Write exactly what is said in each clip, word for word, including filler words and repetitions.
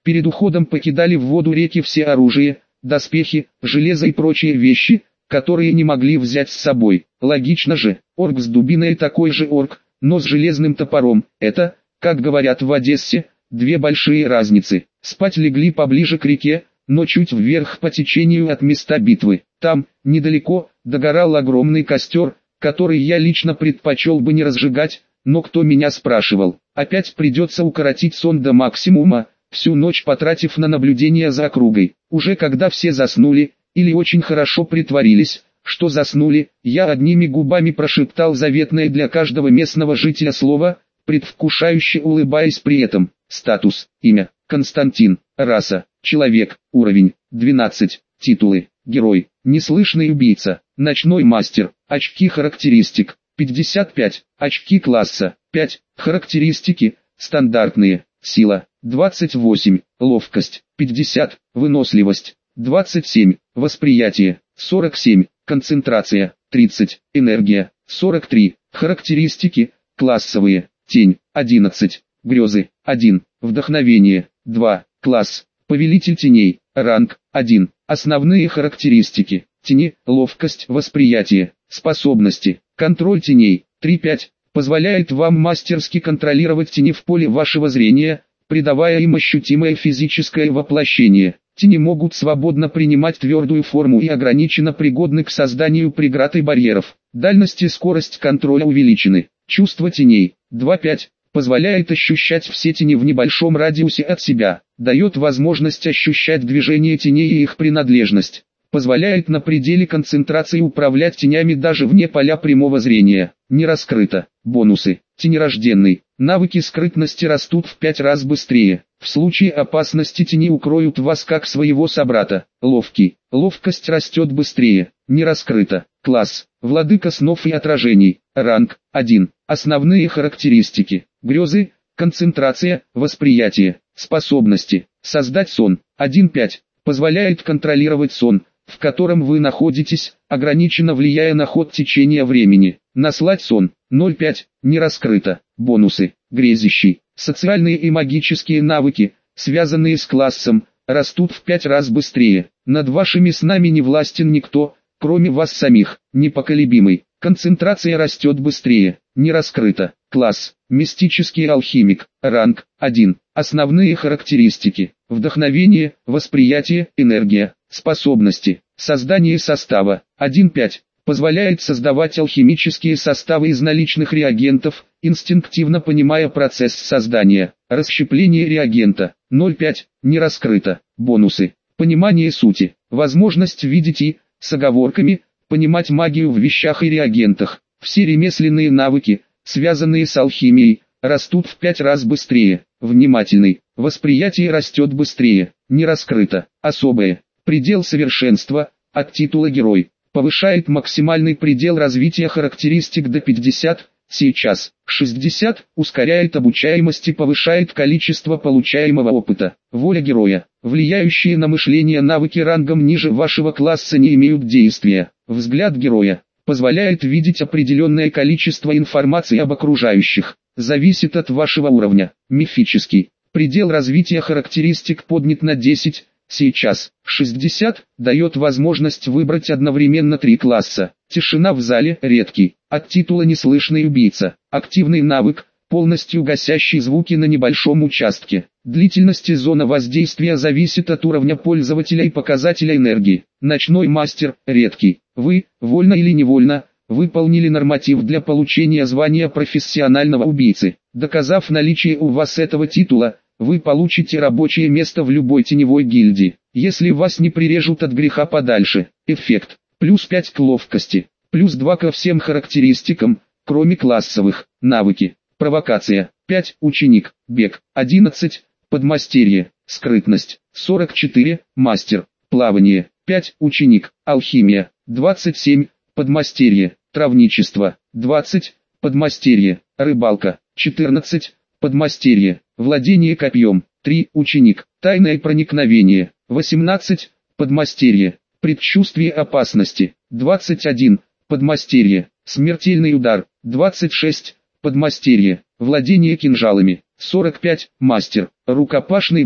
Перед уходом покидали в воду реки все оружие, доспехи, железо и прочие вещи, которые не могли взять с собой. Логично же, орк с дубиной такой же орк, но с железным топором. Это, как говорят в Одессе, две большие разницы. Спать легли поближе к реке, но чуть вверх по течению от места битвы. Там, недалеко, догорал огромный костер, который я лично предпочел бы не разжигать, но кто меня спрашивал. Опять придется укоротить сон до максимума, всю ночь потратив на наблюдение за округой. Уже когда все заснули, или очень хорошо притворились, что заснули, я одними губами прошептал заветное для каждого местного жителя слово, предвкушающе улыбаясь при этом. Статус, имя, Константин, раса, человек, уровень, двенадцать, титулы, герой, неслышный убийца, ночной мастер, очки характеристик, пятьдесят пять, очки класса, пять, характеристики, стандартные, сила, двадцать восемь, ловкость, пятьдесят, выносливость, двадцать семь, восприятие, сорок семь, концентрация, тридцать, энергия, сорок три, характеристики, классовые, тень, одиннадцать, грезы, один, вдохновение, два, класс, повелитель теней, ранг, один, основные характеристики, тени, ловкость, восприятие, способности, контроль теней, три пять, позволяет вам мастерски контролировать тени в поле вашего зрения, придавая им ощутимое физическое воплощение. Тени могут свободно принимать твердую форму и ограниченно пригодны к созданию преград и барьеров. Дальность и скорость контроля увеличены. Чувство теней, два пять, позволяет ощущать все тени в небольшом радиусе от себя. Дает возможность ощущать движение теней и их принадлежность. Позволяет на пределе концентрации управлять тенями даже вне поля прямого зрения. Не раскрыто. Бонусы. Тенерожденный. Навыки скрытности растут в пять раз быстрее. В случае опасности тени укроют вас как своего собрата. Ловкий. Ловкость растет быстрее. Не раскрыто. Класс. Владыка снов и отражений. Ранг. один. Основные характеристики. Грезы. Концентрация. Восприятие. Способности. Создать сон. один пять. Позволяет контролировать сон, в котором вы находитесь, ограниченно влияя на ход течения времени. Наслать сон. ноль пять. Не раскрыто. Бонусы. Грезящий. Социальные и магические навыки, связанные с классом, растут в пять раз быстрее. Над вашими снами не властен никто, кроме вас самих. Непоколебимый. Концентрация растет быстрее. Не раскрыто. Класс. Мистический алхимик. Ранг. один. Основные характеристики. Вдохновение, восприятие, энергия, способности. Создание состава. один пять. Позволяет создавать алхимические составы из наличных реагентов, инстинктивно понимая процесс создания. Расщепление реагента. ноль пять. Не раскрыто. Бонусы. Понимание сути. Возможность видеть и, с оговорками, понимать магию в вещах и реагентах. Все ремесленные навыки, связанные с алхимией, растут в пять раз быстрее. Внимательный. Восприятие растет быстрее. Не раскрыто. Особое. Предел совершенства, от титула герой. Повышает максимальный предел развития характеристик до пятьдесят, сейчас шестьдесят, ускоряет обучаемость и повышает количество получаемого опыта. Воля героя. Влияющие на мышление навыки рангом ниже вашего класса не имеют действия. Взгляд героя. Позволяет видеть определенное количество информации об окружающих. Зависит от вашего уровня. Мифический. Предел развития характеристик поднят на десять. Сейчас шестьдесят дает возможность выбрать одновременно три класса. Тишина в зале редкий. От титула неслышный убийца. Активный навык, полностью гасящий звуки на небольшом участке. Длительность и зона воздействия зависит от уровня пользователя и показателя энергии. Ночной мастер редкий. Вы, вольно или невольно, выполнили норматив для получения звания профессионального убийцы. Доказав наличие у вас этого титула, вы получите рабочее место в любой теневой гильдии. Если вас не прирежут от греха подальше. Эффект. Плюс пять к ловкости. Плюс два ко всем характеристикам, кроме классовых. Навыки. Провокация. пять. Ученик. Бег. одиннадцать. Подмастерье. Скрытность. сорок четыре. Мастер. Плавание. пять. Ученик. Алхимия. двадцать семь. Подмастерье. Травничество. двадцать. Подмастерье. Рыбалка. четырнадцать. Подмастерье. Владение копьем. три. Ученик. Тайное проникновение. восемнадцать. Подмастерье. Предчувствие опасности. двадцать один. Подмастерье. Смертельный удар. двадцать шесть. Подмастерье. Владение кинжалами. сорок пять. Мастер. Рукопашный бой.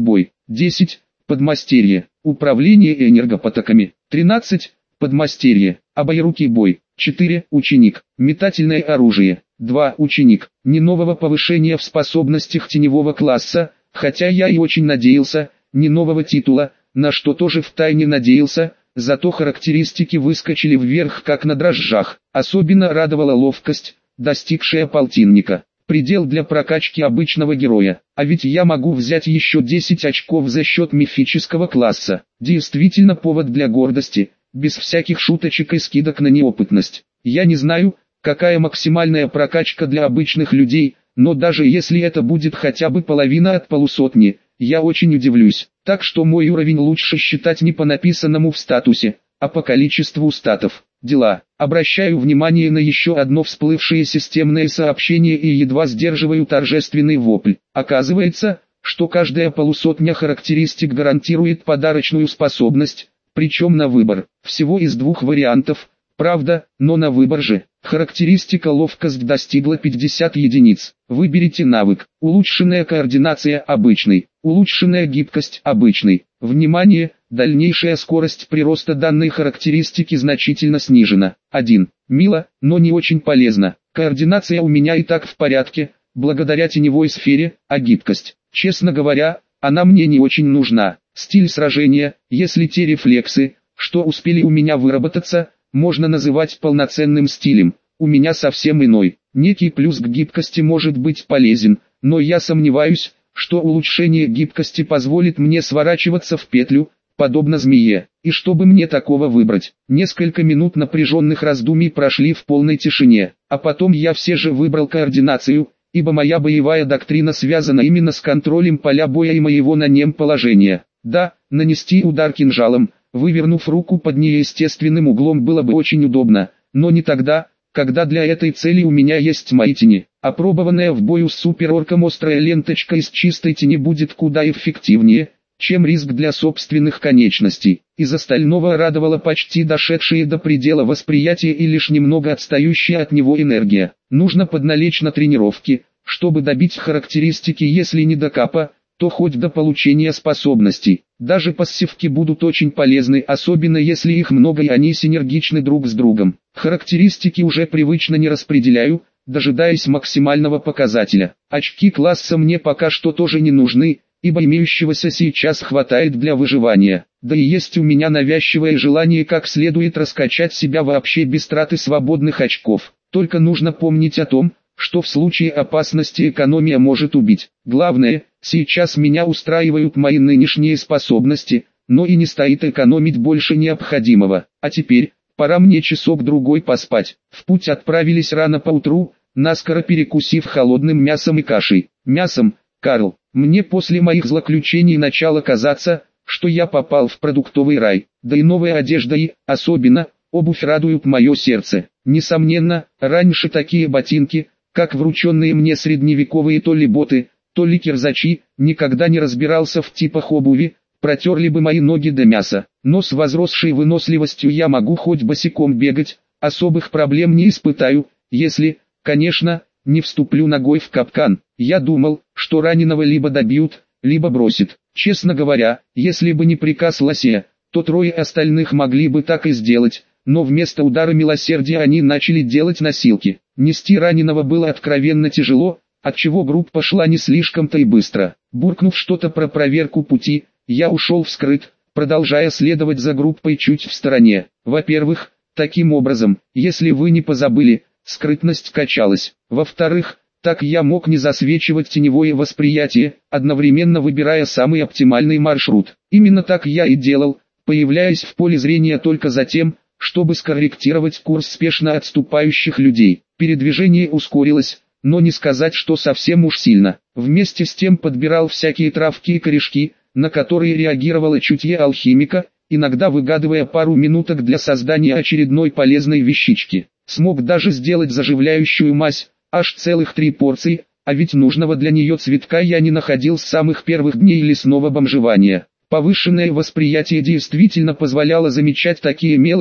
десять. Подмастерье. Управление энергопотоками. тринадцать. Подмастерье. Обоерукий бой. четыре. Ученик. Метательное оружие. два. Ученик. Не нового повышения в способностях теневого класса, хотя я и очень надеялся, не нового титула, на что тоже втайне надеялся, зато характеристики выскочили вверх как на дрожжах. Особенно радовала ловкость, достигшая полтинника. Предел для прокачки обычного героя. А ведь я могу взять еще десять очков за счет мифического класса. Действительно повод для гордости, без всяких шуточек и скидок на неопытность. Я не знаю, какая максимальная прокачка для обычных людей, но даже если это будет хотя бы половина от полусотни, я очень удивлюсь. Так что мой уровень лучше считать не по написанному в статусе, а по количеству статов. Дела. Обращаю внимание на еще одно всплывшее системное сообщение и едва сдерживаю торжественный вопль. Оказывается, что каждая полусотня характеристик гарантирует подарочную способность, причем на выбор. Всего из двух вариантов, правда, но на выбор же. Характеристика ловкость достигла пятьдесят единиц. Выберите навык. Улучшенная координация обычный. Улучшенная гибкость обычный. Внимание! Дальнейшая скорость прироста данной характеристики значительно снижена. один. Мило, но не очень полезно. Координация у меня и так в порядке, благодаря теневой сфере, а гибкость, честно говоря, она мне не очень нужна. Стиль сражения, если те рефлексы, что успели у меня выработаться, можно называть полноценным стилем, у меня совсем иной. Некий плюс к гибкости может быть полезен, но я сомневаюсь, что улучшение гибкости позволит мне сворачиваться в петлю, подобно змее. И чтобы мне такого выбрать? Несколько минут напряженных раздумий прошли в полной тишине, а потом я все же выбрал координацию, ибо моя боевая доктрина связана именно с контролем поля боя и моего на нем положения. Да, нанести удар кинжалом, вывернув руку под неестественным углом, было бы очень удобно, но не тогда, когда для этой цели у меня есть мои тени. Опробованная в бою с суперорком острая ленточка из чистой тени будет куда эффективнее, чем риск для собственных конечностей. Из остального радовало почти дошедшие до предела восприятия и лишь немного отстающая от него энергия. Нужно подналечь на тренировки, чтобы добить характеристики, если не до капа, то хоть до получения способностей. Даже пассивки будут очень полезны, особенно если их много и они синергичны друг с другом. Характеристики уже привычно не распределяю, дожидаясь максимального показателя. Очки класса мне пока что тоже не нужны, ибо имеющегося сейчас хватает для выживания. Да и есть у меня навязчивое желание как следует раскачать себя вообще без траты свободных очков. Только нужно помнить о том, что в случае опасности экономия может убить. Главное, сейчас меня устраивают мои нынешние способности, но и не стоит экономить больше необходимого. А теперь, пора мне часок-другой поспать. В путь отправились рано поутру, наскоро перекусив холодным мясом и кашей. Мясом, Карл. Мне после моих злоключений начало казаться, что я попал в продуктовый рай. Да и новая одежда и, особенно, обувь радуют мое сердце. Несомненно, раньше такие ботинки, как врученные мне средневековые то ли боты, то ли кирзачи, никогда не разбирался в типах обуви, протерли бы мои ноги до мяса. Но с возросшей выносливостью я могу хоть босиком бегать, особых проблем не испытаю, если, конечно, не вступлю ногой в капкан. Я думал, что раненого либо добьют, либо бросят. Честно говоря, если бы не приказ Лосея, то трое остальных могли бы так и сделать, но вместо удара милосердия они начали делать носилки. Нести раненого было откровенно тяжело, отчего группа шла не слишком-то и быстро. Буркнув что-то про проверку пути, я ушел вскрыт, продолжая следовать за группой чуть в стороне. Во-первых, таким образом, если вы не позабыли, скрытность качалась. Во-вторых, так я мог не засвечивать теневое восприятие, одновременно выбирая самый оптимальный маршрут. Именно так я и делал, появляясь в поле зрения только за тем, чтобы скорректировать курс спешно отступающих людей. Передвижение ускорилось, но не сказать, что совсем уж сильно. Вместе с тем подбирал всякие травки и корешки, на которые реагировало чутье алхимика, иногда выгадывая пару минуток для создания очередной полезной вещички. Смог даже сделать заживляющую мазь, аж целых три порции, а ведь нужного для нее цветка я не находил с самых первых дней лесного бомжевания. Повышенное восприятие действительно позволяло замечать такие мелочи,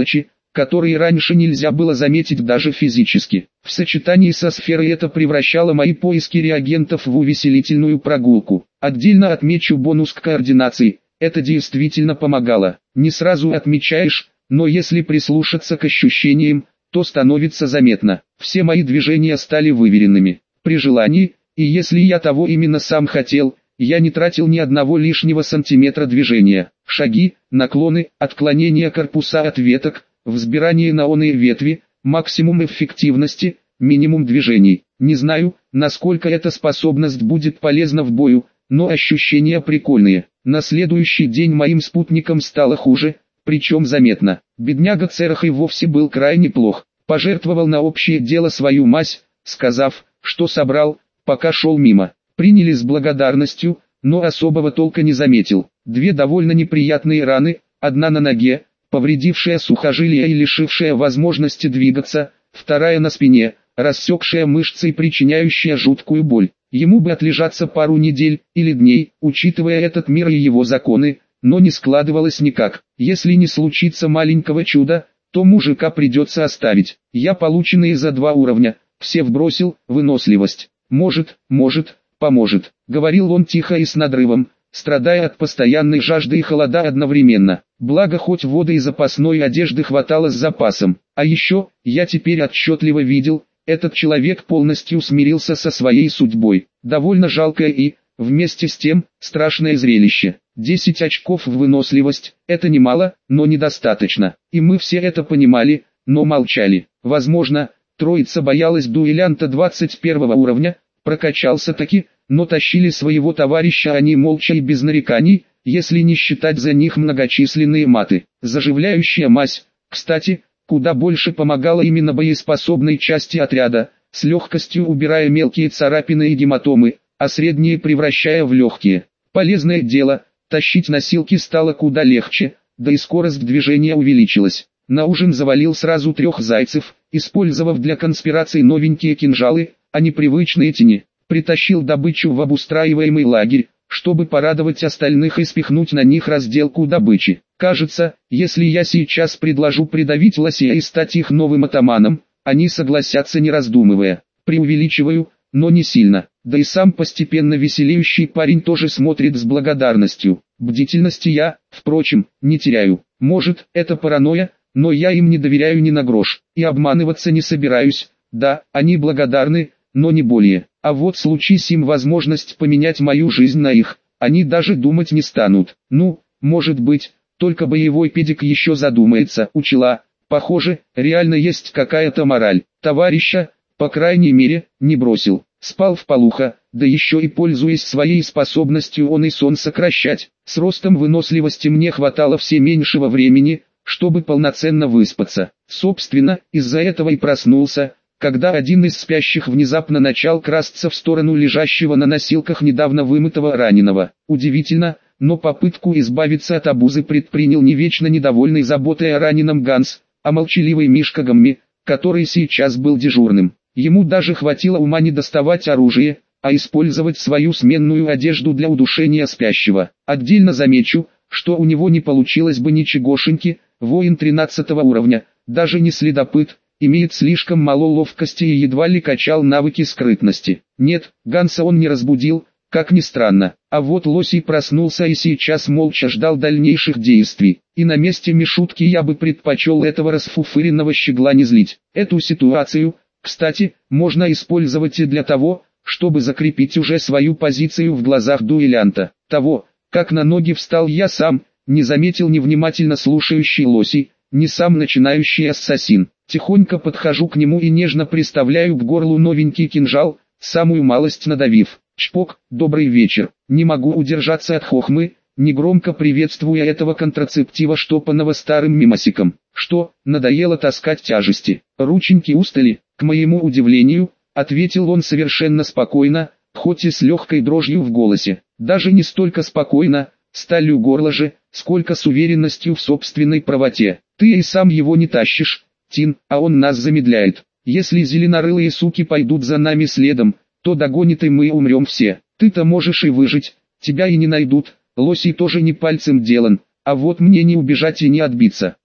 которые раньше нельзя было заметить даже физически. В сочетании со сферой это превращало мои поиски реагентов в увеселительную прогулку. Отдельно отмечу бонус к координации, это действительно помогало. Не сразу отмечаешь, но если прислушаться к ощущениям, то становится заметно. Все мои движения стали выверенными. При желании, и если я того именно сам хотел, я не тратил ни одного лишнего сантиметра движения. Шаги, наклоны, отклонения корпуса от веток, взбирание на оные ветви, максимум эффективности, минимум движений. Не знаю, насколько эта способность будет полезна в бою, но ощущения прикольные. На следующий день моим спутникам стало хуже, причем заметно. Бедняга Церах и вовсе был крайне плох. Пожертвовал на общее дело свою мазь, сказав, что собрал, пока шел мимо. Приняли с благодарностью, но особого толка не заметил. Две довольно неприятные раны, одна на ноге, повредившая сухожилия и лишившая возможности двигаться, вторая на спине, рассекшая мышцы и причиняющая жуткую боль. Ему бы отлежаться пару недель или дней, учитывая этот мир и его законы, но не складывалось никак. Если не случится маленького чуда, то мужика придется оставить. Я полученные за два уровня, все вбросил, выносливость. Может, может, поможет, говорил он тихо и с надрывом, страдая от постоянной жажды и холода одновременно. Благо хоть воды и запасной одежды хватало с запасом. А еще, я теперь отчетливо видел, этот человек полностью смирился со своей судьбой. Довольно жалкое и, вместе с тем, страшное зрелище. десять очков в выносливость – это немало, но недостаточно. И мы все это понимали, но молчали. Возможно, троица боялась дуэлянта двадцать первого уровня, прокачался таки, но тащили своего товарища они молча и без нареканий, если не считать за них многочисленные маты. Заживляющая мазь, кстати, куда больше помогала именно боеспособной части отряда, с легкостью убирая мелкие царапины и гематомы, а средние превращая в легкие. Полезное дело, тащить носилки стало куда легче, да и скорость движения увеличилась. На ужин завалил сразу трех зайцев, использовав для конспирации новенькие кинжалы, а не привычные тени. Притащил добычу в обустраиваемый лагерь, чтобы порадовать остальных и спихнуть на них разделку добычи. Кажется, если я сейчас предложу придавить лосей и стать их новым атаманом, они согласятся не раздумывая. Преувеличиваю, но не сильно. Да и сам постепенно веселеющий парень тоже смотрит с благодарностью. Бдительности я, впрочем, не теряю. Может, это паранойя, но я им не доверяю ни на грош. И обманываться не собираюсь. Да, они благодарны, но не более. А вот случись им возможность поменять мою жизнь на их, они даже думать не станут. Ну, может быть, только боевой педик еще задумается. Учила, похоже, реально есть какая-то мораль. Товарища, по крайней мере, не бросил. Спал вполуха, да еще и пользуясь своей способностью он и сон сокращать. С ростом выносливости мне хватало все меньшего времени, чтобы полноценно выспаться. Собственно, из-за этого и проснулся, когда один из спящих внезапно начал красться в сторону лежащего на носилках недавно вымытого раненого. Удивительно, но попытку избавиться от обузы предпринял не вечно недовольный заботой о раненом Ганс, а молчаливый Мишка Гамми, который сейчас был дежурным. Ему даже хватило ума не доставать оружие, а использовать свою сменную одежду для удушения спящего. Отдельно замечу, что у него не получилось бы ничегошеньки, воин тринадцатого уровня, даже не следопыт, имеет слишком мало ловкости и едва ли качал навыки скрытности. Нет, Ганса он не разбудил, как ни странно, а вот Лосий проснулся и сейчас молча ждал дальнейших действий. И на месте Мишутки я бы предпочел этого расфуфыренного щегла не злить. Эту ситуацию, кстати, можно использовать и для того, чтобы закрепить уже свою позицию в глазах дуэлянта. Того, как на ноги встал я сам, не заметил невнимательно слушающий Лосий, не сам начинающий ассасин. Тихонько подхожу к нему и нежно приставляю к горлу новенький кинжал, самую малость надавив. Чпок, добрый вечер. Не могу удержаться от хохмы, негромко приветствуя этого контрацептива, штопанного старым мимосиком. Что, надоело таскать тяжести? Рученьки устали? К моему удивлению, ответил он совершенно спокойно, хоть и с легкой дрожью в голосе. Даже не столько спокойно, сталью горла же, сколько с уверенностью в собственной правоте. Ты и сам его не тащишь, Тин, а он нас замедляет. Если зеленорылые суки пойдут за нами следом, то догонит и мы умрем все. Ты-то можешь и выжить, тебя и не найдут. Лосий тоже не пальцем делан, а вот мне не убежать и не отбиться.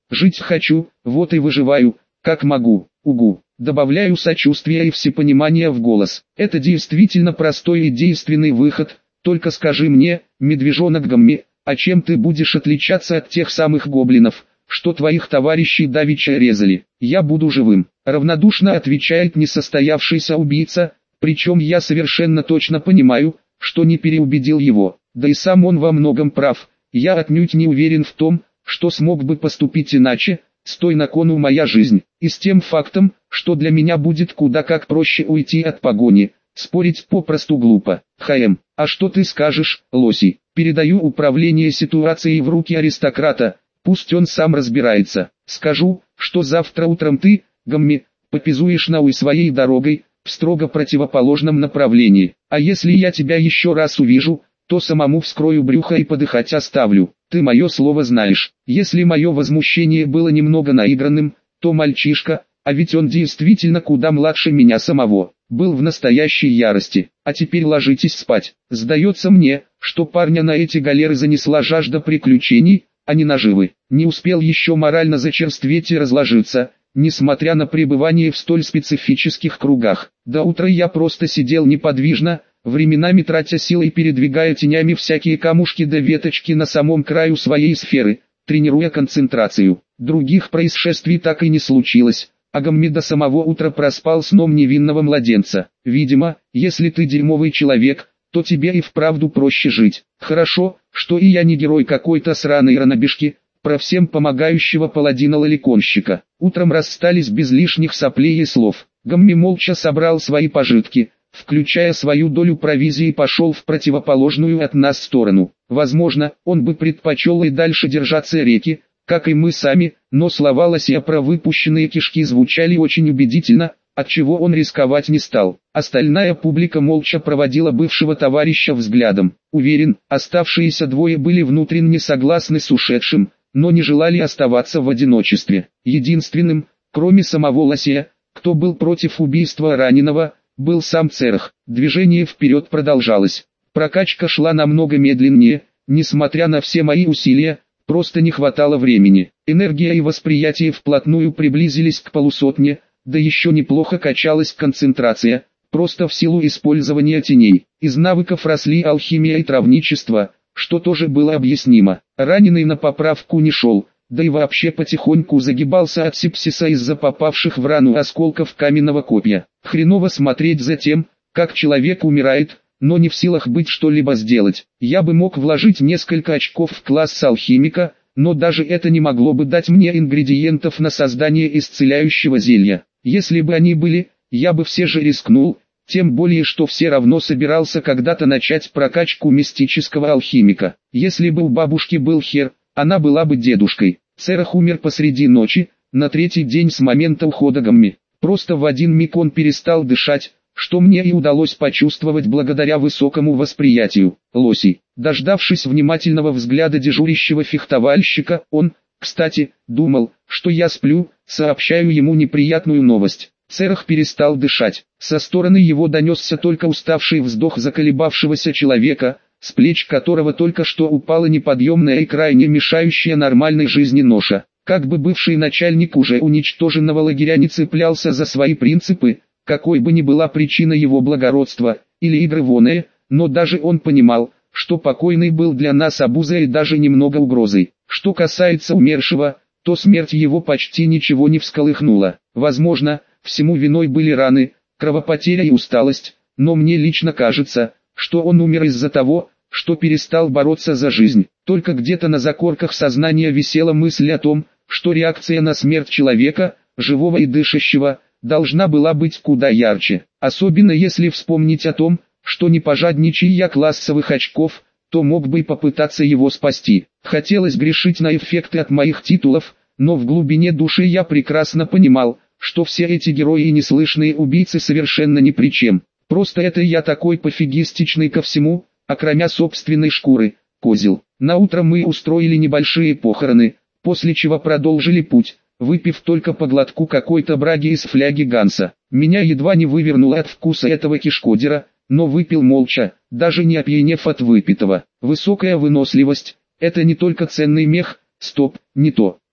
Жить хочу, вот и выживаю, как могу, угу. Добавляю сочувствия и всепонимания в голос. Это действительно простой и действенный выход, только скажи мне, медвежонок Гамми, а чем ты будешь отличаться от тех самых гоблинов, что твоих товарищей давеча резали? Я буду живым, равнодушно отвечает несостоявшийся убийца, причем я совершенно точно понимаю, что не переубедил его, да и сам он во многом прав, я отнюдь не уверен в том, что смог бы поступить иначе, стой на кону моя жизнь, и с тем фактом, что для меня будет куда как проще уйти от погони, спорить попросту глупо. ХМ, а что ты скажешь, Лоси? Передаю управление ситуацией в руки аристократа, пусть он сам разбирается. Скажу, что завтра утром ты, Гамми, попизуешь Науи своей дорогой, в строго противоположном направлении. А если я тебя еще раз увижу, то самому вскрою брюхо и подыхать оставлю. Ты мое слово знаешь. Если мое возмущение было немного наигранным, то мальчишка, а ведь он действительно куда младше меня самого, был в настоящей ярости. А теперь ложитесь спать. Сдается мне, что парня на эти галеры занесла жажда приключений, а не наживы. Не успел еще морально зачерстветь и разложиться, несмотря на пребывание в столь специфических кругах. До утра я просто сидел неподвижно, временами тратя силы и передвигая тенями всякие камушки да веточки на самом краю своей сферы, тренируя концентрацию. Других происшествий так и не случилось, а Гамми до самого утра проспал сном невинного младенца. Видимо, если ты дерьмовый человек, то тебе и вправду проще жить. Хорошо, что и я не герой какой-то сраной ранобежки, про всем помогающего паладина-лоликонщика. Утром расстались без лишних соплей и слов. Гамми молча собрал свои пожитки, включая свою долю провизии, и пошел в противоположную от нас сторону. Возможно, он бы предпочел и дальше держаться реки, как и мы сами, но слова Лосия про выпущенные кишки звучали очень убедительно, отчего он рисковать не стал. Остальная публика молча проводила бывшего товарища взглядом. Уверен, оставшиеся двое были внутренне согласны с ушедшим, но не желали оставаться в одиночестве. Единственным, кроме самого Лосия, кто был против убийства раненого, был сам Церах. Движение вперед продолжалось. Прокачка шла намного медленнее, несмотря на все мои усилия, просто не хватало времени. Энергия и восприятие вплотную приблизились к полусотне, да еще неплохо качалась концентрация, просто в силу использования теней. Из навыков росли алхимия и травничество, что тоже было объяснимо. Раненый на поправку не шел, да и вообще потихоньку загибался от сепсиса из-за попавших в рану осколков каменного копья. Хреново смотреть за тем, как человек умирает, но не в силах быть что-либо сделать. Я бы мог вложить несколько очков в класс алхимика, но даже это не могло бы дать мне ингредиентов на создание исцеляющего зелья. Если бы они были, я бы все же рискнул, тем более что все равно собирался когда-то начать прокачку мистического алхимика. Если бы у бабушки был хер, она была бы дедушкой. Церах умер посреди ночи, на третий день с момента ухода Гамми. Просто в один миг он перестал дышать, что мне и удалось почувствовать благодаря высокому восприятию. Лоси, дождавшись внимательного взгляда дежурящего фехтовальщика, он, кстати, думал, что я сплю, сообщаю ему неприятную новость. Церах перестал дышать. Со стороны его донесся только уставший вздох заколебавшегося человека, с плеч которого только что упала неподъемная и крайне мешающая нормальной жизни ноша. Как бы бывший начальник уже уничтоженного лагеря не цеплялся за свои принципы, какой бы ни была причина его благородства, или игры воные, но даже он понимал, что покойный был для нас обузой и даже немного угрозой. Что касается умершего, то смерть его почти ничего не всколыхнула. Возможно, всему виной были раны, кровопотеря и усталость, но мне лично кажется, что он умер из-за того, что перестал бороться за жизнь. Только где-то на закорках сознания висела мысль о том, что реакция на смерть человека, живого и дышащего, должна была быть куда ярче. Особенно если вспомнить о том, что не пожадничай я классовых очков, то мог бы и попытаться его спасти. Хотелось грешить на эффекты от моих титулов, но в глубине души я прекрасно понимал, что все эти герои и неслышные убийцы совершенно ни при чем. Просто это я такой пофигистичный ко всему, окромя собственной шкуры, козел. Наутро мы устроили небольшие похороны, после чего продолжили путь, выпив только по глотку какой-то браги из фляги Ганса. Меня едва не вывернуло от вкуса этого кишкодера, но выпил молча, даже не опьянев от выпитого. Высокая выносливость – это не только ценный мех, стоп, не то.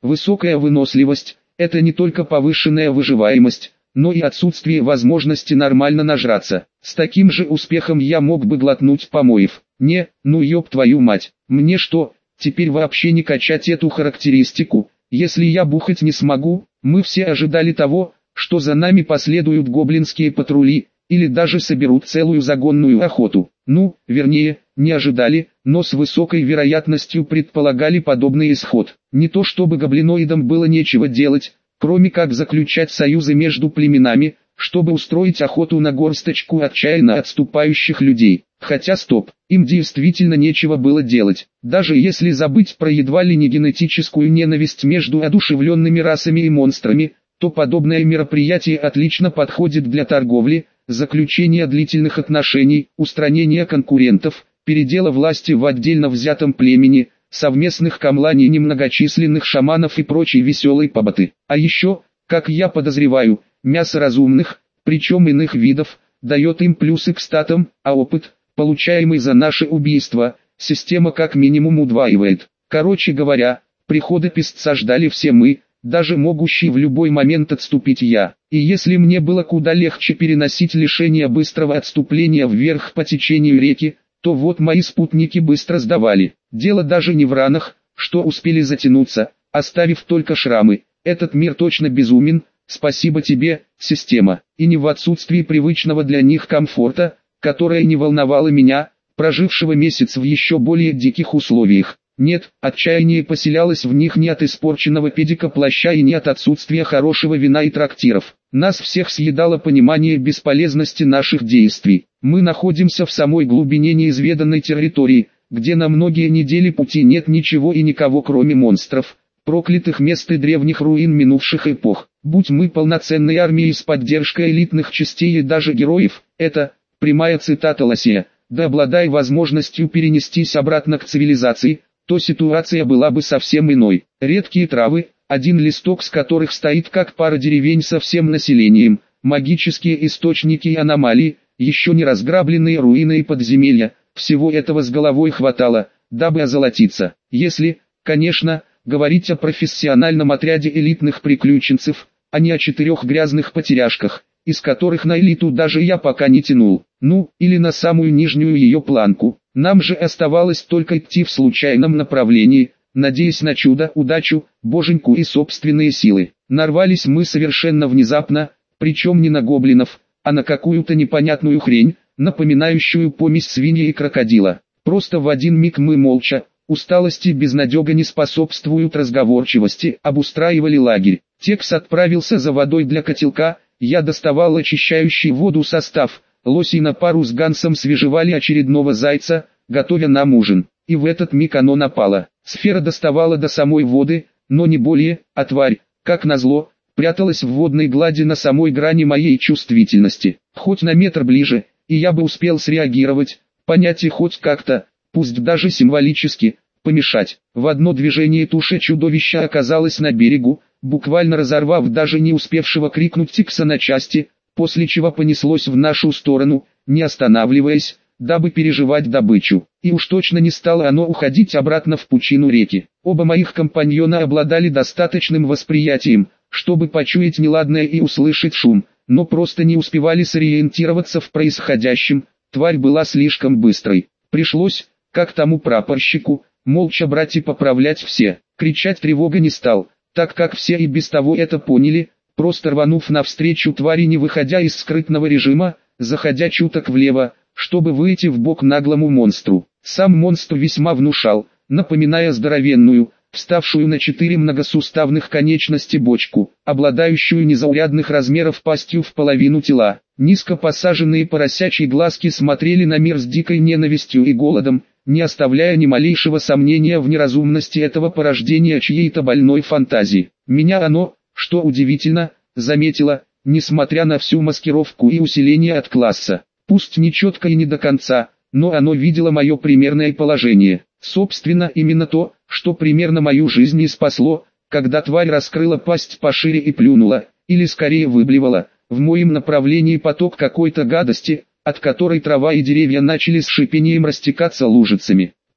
Высокая выносливость – это не только повышенная выживаемость, но и отсутствие возможности нормально нажраться. С таким же успехом я мог бы глотнуть помоев. Не, ну ёб твою мать, мне что, теперь вообще не качать эту характеристику, если я бухать не смогу? Мы все ожидали того, что за нами последуют гоблинские патрули, или даже соберут целую загонную охоту. Ну, вернее, не ожидали, но с высокой вероятностью предполагали подобный исход. Не то чтобы гоблиноидам было нечего делать, кроме как заключать союзы между племенами, чтобы устроить охоту на горсточку отчаянно отступающих людей. Хотя стоп, им действительно нечего было делать. Даже если забыть про едва ли не генетическую ненависть между одушевленными расами и монстрами, то подобное мероприятие отлично подходит для торговли, заключения длительных отношений, устранения конкурентов, передела власти в отдельно взятом племени, совместных камланий немногочисленных шаманов и прочей веселой поботы. А еще, как я подозреваю, мясо разумных, причем иных видов, дает им плюсы к статам, а опыт, получаемый за наше убийство, система как минимум удваивает. Короче говоря, прихода песца ждали все мы, даже могущий в любой момент отступить я. И если мне было куда легче переносить лишение быстрого отступления вверх по течению реки, то вот мои спутники быстро сдавали. Дело даже не в ранах, что успели затянуться, оставив только шрамы. Этот мир точно безумен, спасибо тебе, система. И не в отсутствии привычного для них комфорта, которое не волновало меня, прожившего месяц в еще более диких условиях. Нет, отчаяние поселялось в них не от испорченного педика плаща и не от отсутствия хорошего вина и трактиров. Нас всех съедало понимание бесполезности наших действий. Мы находимся в самой глубине неизведанной территории, где на многие недели пути нет ничего и никого кроме монстров, проклятых мест и древних руин минувших эпох. Будь мы полноценной армией с поддержкой элитных частей и даже героев, это, прямая цитата Лосея, да обладая возможностью перенестись обратно к цивилизации, то ситуация была бы совсем иной. Редкие травы, один листок с которых стоит как пара деревень со всем населением, магические источники и аномалии, еще не разграбленные руины и подземелья, всего этого с головой хватало, дабы озолотиться. Если, конечно, говорить о профессиональном отряде элитных приключенцев, а не о четырех грязных потеряшках, из которых на элиту даже я пока не тянул, ну, или на самую нижнюю ее планку. Нам же оставалось только идти в случайном направлении, надеясь на чудо, удачу, боженьку и собственные силы. Нарвались мы совершенно внезапно, причем не на гоблинов, а на какую-то непонятную хрень, напоминающую помесь свиньи и крокодила. Просто в один миг мы молча, усталости и безнадега не способствуют разговорчивости, обустраивали лагерь. Текс отправился за водой для котелка, я доставал очищающий воду состав. Лоси на пару с Гансом свежевали очередного зайца, готовя нам ужин. И в этот миг оно напало. Сфера доставала до самой воды, но не более, а тварь, как назло, пряталась в водной глади на самой грани моей чувствительности. Хоть на метр ближе, и я бы успел среагировать, понять и хоть как-то, пусть даже символически, помешать. В одно движение туша чудовища оказалась на берегу, буквально разорвав даже не успевшего крикнуть Тикса на части, после чего понеслось в нашу сторону, не останавливаясь, дабы переживать добычу. И уж точно не стало оно уходить обратно в пучину реки. Оба моих компаньона обладали достаточным восприятием, чтобы почуять неладное и услышать шум, но просто не успевали сориентироваться в происходящем, тварь была слишком быстрой. Пришлось, как тому прапорщику, молча брать и поправлять все. Кричать тревога не стал, так как все и без того это поняли, просто рванув навстречу твари, не выходя из скрытного режима, заходя чуток влево, чтобы выйти в бок наглому монстру. Сам монстр весьма внушал, напоминая здоровенную, вставшую на четыре многосуставных конечности бочку, обладающую незаурядных размеров пастью в половину тела. Низко посаженные поросячьи глазки смотрели на мир с дикой ненавистью и голодом, не оставляя ни малейшего сомнения в неразумности этого порождения чьей-то больной фантазии. Меня оно, что удивительно, заметила, несмотря на всю маскировку и усиление от класса. Пусть не четко и не до конца, но оно видело мое примерное положение. Собственно, именно то, что примерно мою жизнь и спасло, когда тварь раскрыла пасть пошире и плюнула, или скорее выблевала, в моем направлении поток какой-то гадости, от которой трава и деревья начали с шипением растекаться лужицами.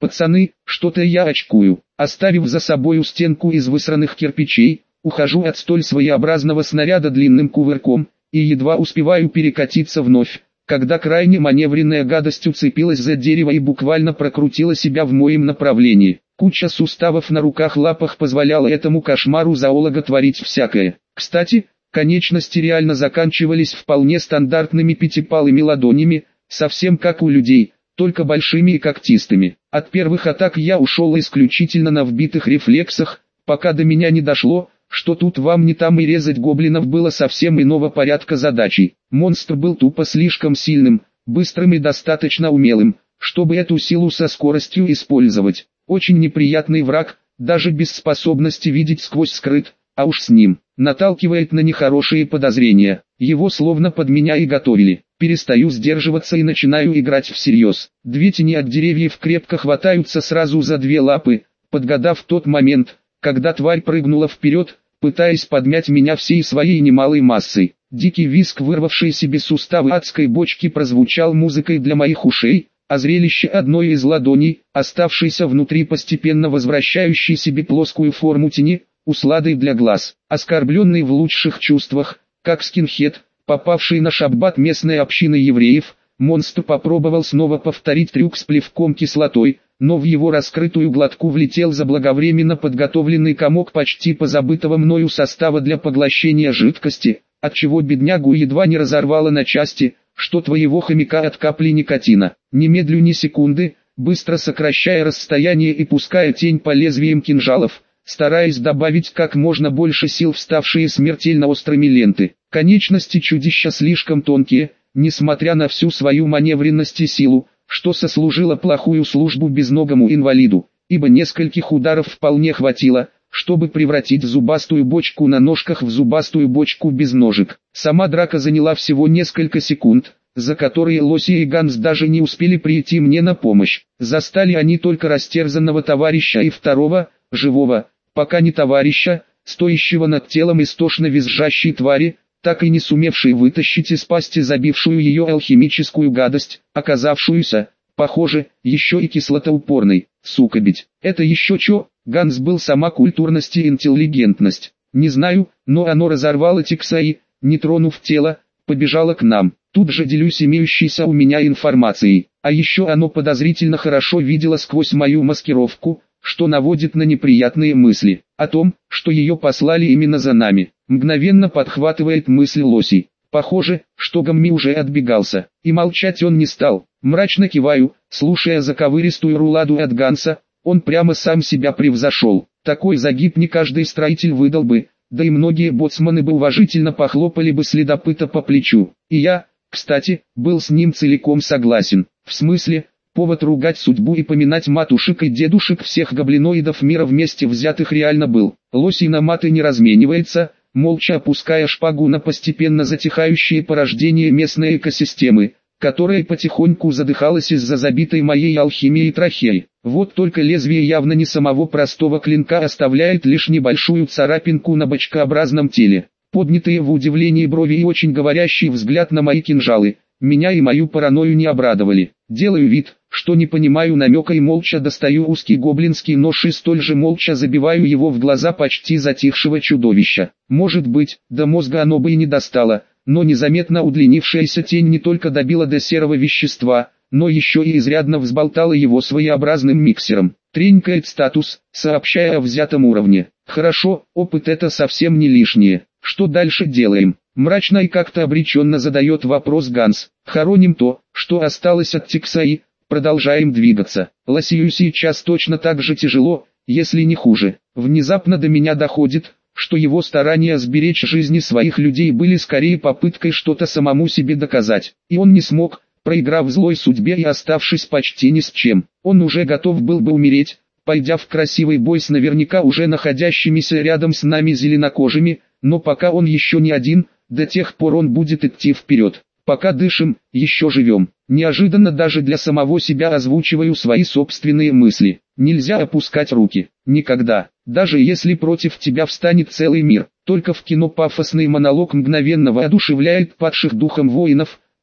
Пацаны, что-то я очкую. Оставив за собою стенку из высранных кирпичей, ухожу от столь своеобразного снаряда длинным кувырком, и едва успеваю перекатиться вновь, когда крайне маневренная гадость уцепилась за дерево и буквально прокрутила себя в моем направлении. Куча суставов на руках-лапах позволяла этому кошмару зоолога творить всякое. Кстати, конечности реально заканчивались вполне стандартными пятипалыми ладонями, совсем как у людей, только большими и когтистыми. От первых атак я ушел исключительно на вбитых рефлексах, пока до меня не дошло, что тут вам не там и резать гоблинов было совсем иного порядка задачей. Монстр был тупо слишком сильным, быстрым и достаточно умелым, чтобы эту силу со скоростью использовать. Очень неприятный враг, даже без способности видеть сквозь скрыт, а уж с ним, наталкивает на нехорошие подозрения. Его словно под меня и готовили. Перестаю сдерживаться и начинаю играть всерьез. Две тени от деревьев крепко хватаются сразу за две лапы, подгадав тот момент, когда тварь прыгнула вперед, пытаясь подмять меня всей своей немалой массой. Дикий визг, вырвавшийся без суставы адской бочки, прозвучал музыкой для моих ушей, а зрелище одной из ладоней, оставшейся внутри постепенно возвращающей себе плоскую форму тени, усладой для глаз. Оскорбленный в лучших чувствах, как скинхед, попавший на шаббат местной общины евреев, монстр попробовал снова повторить трюк с плевком кислотой, но в его раскрытую глотку влетел заблаговременно подготовленный комок почти позабытого мною состава для поглощения жидкости, отчего беднягу едва не разорвало на части, что твоего хомяка от капли никотина. Немедлю ни секунды, быстро сокращая расстояние и пуская тень по лезвиям кинжалов, стараясь добавить как можно больше сил в ставшие смертельно острыми ленты. Конечности чудища слишком тонкие, несмотря на всю свою маневренность и силу, что сослужило плохую службу безногому инвалиду, ибо нескольких ударов вполне хватило, чтобы превратить зубастую бочку на ножках в зубастую бочку без ножек. Сама драка заняла всего несколько секунд, за которые Лоси и Ганс даже не успели прийти мне на помощь. Застали они только растерзанного товарища и второго, живого, пока не товарища, стоящего над телом истошно визжащей твари, так и не сумевшей вытащить из пасти забившую ее алхимическую гадость, оказавшуюся, похоже, еще и кислотоупорной. Сука бить. Это еще чё? Ганс был сама культурность и интеллигентность. Не знаю, но оно разорвало Тикса и, не тронув тело, побежало к нам. Тут же делюсь имеющейся у меня информацией. А еще оно подозрительно хорошо видело сквозь мою маскировку, что наводит на неприятные мысли, о том, что ее послали именно за нами. Мгновенно подхватывает мысль Лоси. Похоже, что Гамми уже отбегался, и молчать он не стал. Мрачно киваю, слушая заковыристую руладу от Ганса, он прямо сам себя превзошел. Такой загиб не каждый строитель выдал бы, да и многие боцманы бы уважительно похлопали бы следопыта по плечу. И я, кстати, был с ним целиком согласен. В смысле, повод ругать судьбу и поминать матушек и дедушек всех гоблиноидов мира вместе взятых реально был. Лоси на маты не разменивается, молча опуская шпагу на постепенно затихающие порождения местной экосистемы, которая потихоньку задыхалась из-за забитой моей алхимией трахеи. Вот только лезвие явно не самого простого клинка оставляет лишь небольшую царапинку на бочкообразном теле. Поднятые в удивлении брови и очень говорящий взгляд на мои кинжалы, меня и мою паранойю не обрадовали. Делаю вид, что не понимаю намека и молча достаю узкий гоблинский нож и столь же молча забиваю его в глаза почти затихшего чудовища. Может быть, до мозга оно бы и не достало, но незаметно удлинившаяся тень не только добила до серого вещества, но еще и изрядно взболтала его своеобразным миксером. Тренькает статус, сообщая о взятом уровне. Хорошо, опыт это совсем не лишнее. Что дальше делаем? Мрачно и как-то обреченно задает вопрос Ганс. Хороним то, что осталось от Тикса и продолжаем двигаться. Лосию сейчас точно так же тяжело, если не хуже. Внезапно до меня доходит, что его старания сберечь жизни своих людей были скорее попыткой что-то самому себе доказать. И он не смог, проиграв злой судьбе и оставшись почти ни с чем. Он уже готов был бы умереть, пойдя в красивый бой с наверняка уже находящимися рядом с нами зеленокожими, но пока он еще не один, до тех пор он будет идти вперед. Пока дышим, еще живем. Неожиданно даже для самого себя озвучиваю свои собственные мысли. Нельзя опускать руки. Никогда. Даже если против тебя встанет целый мир. Только в кино пафосный монолог мгновенно воодушевляет падших духом воинов,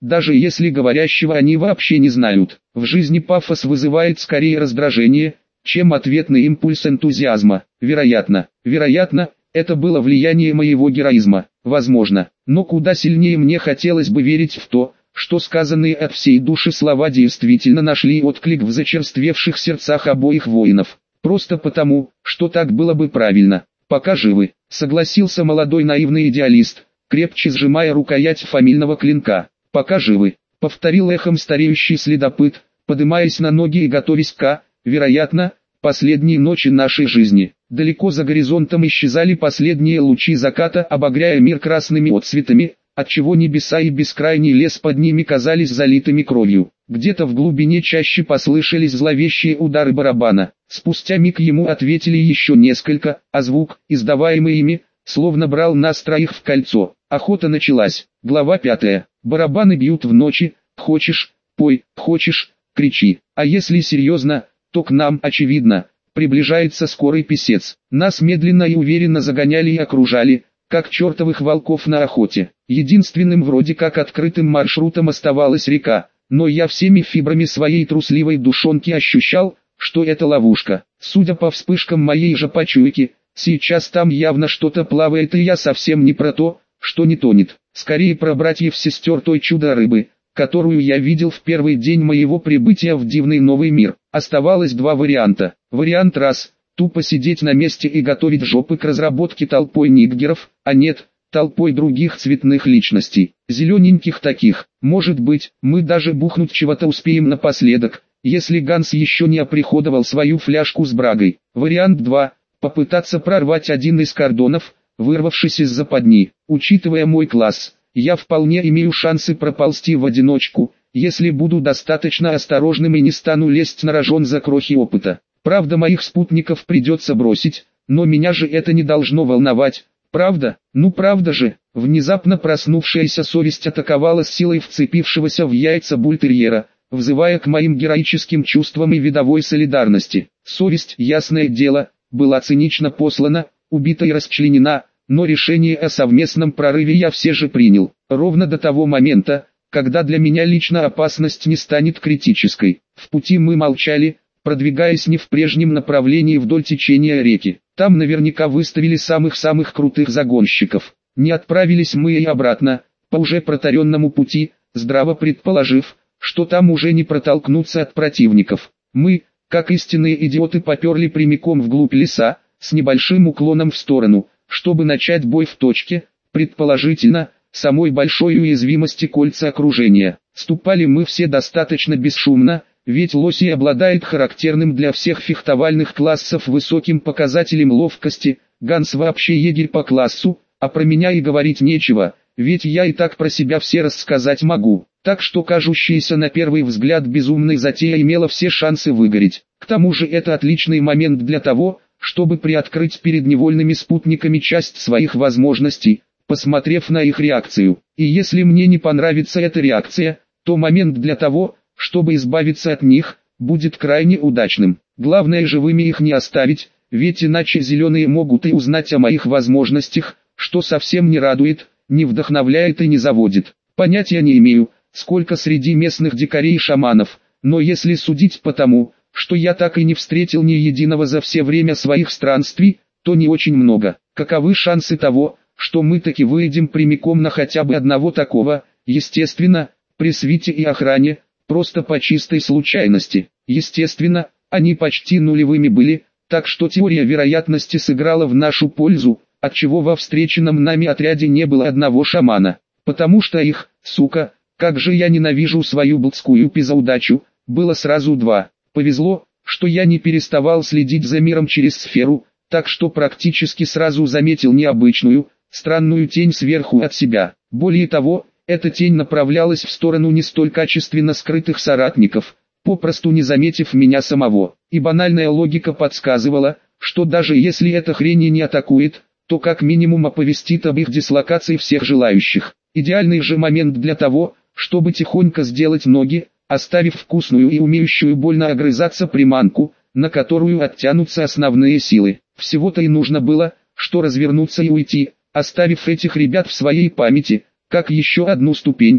даже если говорящего они вообще не знают. В жизни пафос вызывает скорее раздражение, чем ответный импульс энтузиазма. Вероятно, вероятно, это было влияние моего героизма, возможно, но куда сильнее мне хотелось бы верить в то, что сказанные от всей души слова действительно нашли отклик в зачерствевших сердцах обоих воинов. Просто потому, что так было бы правильно. Пока живы, согласился молодой наивный идеалист, крепче сжимая рукоять фамильного клинка. Пока живы, повторил эхом стареющий следопыт, подымаясь на ноги и готовясь к, вероятно, последней ночи нашей жизни. Далеко за горизонтом исчезали последние лучи заката, обогряя мир красными отцветами, отчего небеса и бескрайний лес под ними казались залитыми кровью. Где-то в глубине чаще послышались зловещие удары барабана. Спустя миг ему ответили еще несколько, а звук, издаваемый ими, словно брал нас троих в кольцо. Охота началась. Глава пятая. Барабаны бьют в ночи, хочешь – пой, хочешь – кричи. А если серьезно, то к нам, очевидно, приближается скорый писец. Нас медленно и уверенно загоняли и окружали, как чертовых волков на охоте. Единственным вроде как открытым маршрутом оставалась река, но я всеми фибрами своей трусливой душонки ощущал, что это ловушка. Судя по вспышкам моей же почуйки, сейчас там явно что-то плавает, и я совсем не про то, что не тонет. Скорее про братьев-сестер той чудо-рыбы, которую я видел в первый день моего прибытия в дивный новый мир. Оставалось два варианта. Вариант раз – тупо сидеть на месте и готовить жопы к разработке толпой ниггеров, а нет, толпой других цветных личностей, зелененьких таких. Может быть, мы даже бухнуть чего-то успеем напоследок, если Ганс еще не оприходовал свою фляжку с брагой. Вариант два – попытаться прорвать один из кордонов, вырвавшись из западни. Учитывая мой класс, я вполне имею шансы проползти в одиночку, если буду достаточно осторожным и не стану лезть на рожон за крохи опыта. Правда, моих спутников придется бросить, но меня же это не должно волновать. Правда? Ну правда же. Внезапно проснувшаяся совесть атаковала с силой вцепившегося в яйца бультерьера, взывая к моим героическим чувствам и видовой солидарности. Совесть, ясное дело, была цинично послана, убита и расчленена, но решение о совместном прорыве я все же принял. Ровно до того момента, когда для меня лично опасность не станет критической. В пути мы молчали, продвигаясь не в прежнем направлении вдоль течения реки. Там наверняка выставили самых-самых крутых загонщиков. Не отправились мы и обратно, по уже протаренному пути, здраво предположив, что там уже не протолкнуться от противников. Мы, как истинные идиоты, поперли прямиком вглубь леса, с небольшим уклоном в сторону, чтобы начать бой в точке, предположительно, самой большой уязвимости кольца окружения. Ступали мы все достаточно бесшумно, ведь лоси обладает характерным для всех фехтовальных классов высоким показателем ловкости. Ганс вообще егерь по классу, а про меня и говорить нечего, ведь я и так про себя все рассказать могу. Так что кажущаяся на первый взгляд безумной затея имела все шансы выгореть. К тому же это отличный момент для того, чтобы приоткрыть перед невольными спутниками часть своих возможностей, посмотрев на их реакцию. И если мне не понравится эта реакция, то момент для того, чтобы избавиться от них, будет крайне удачным. Главное живыми их не оставить, ведь иначе зеленые могут и узнать о моих возможностях, что совсем не радует, не вдохновляет и не заводит. Понятия не имею, сколько среди местных дикарей и шаманов, но если судить по тому, что я так и не встретил ни единого за все время своих странствий, то не очень много. Каковы шансы того, что мы таки выйдем прямиком на хотя бы одного такого? Естественно, при свите и охране, просто по чистой случайности. Естественно, они почти нулевыми были, так что теория вероятности сыграла в нашу пользу, отчего во встреченном нами отряде не было одного шамана. Потому что их, сука, как же я ненавижу свою блудскую пизаудачу, было сразу два. Повезло, что я не переставал следить за миром через сферу, так что практически сразу заметил необычную, странную тень сверху от себя. Более того, эта тень направлялась в сторону не столь качественно скрытых соратников, попросту не заметив меня самого. И банальная логика подсказывала, что даже если эта хрень и не атакует, то как минимум оповестит об их дислокации всех желающих. Идеальный же момент для того, чтобы тихонько сделать ноги, оставив вкусную и умеющую больно огрызаться приманку, на которую оттянутся основные силы. Всего-то и нужно было, что развернуться и уйти, оставив этих ребят в своей памяти, как еще одну ступеньку,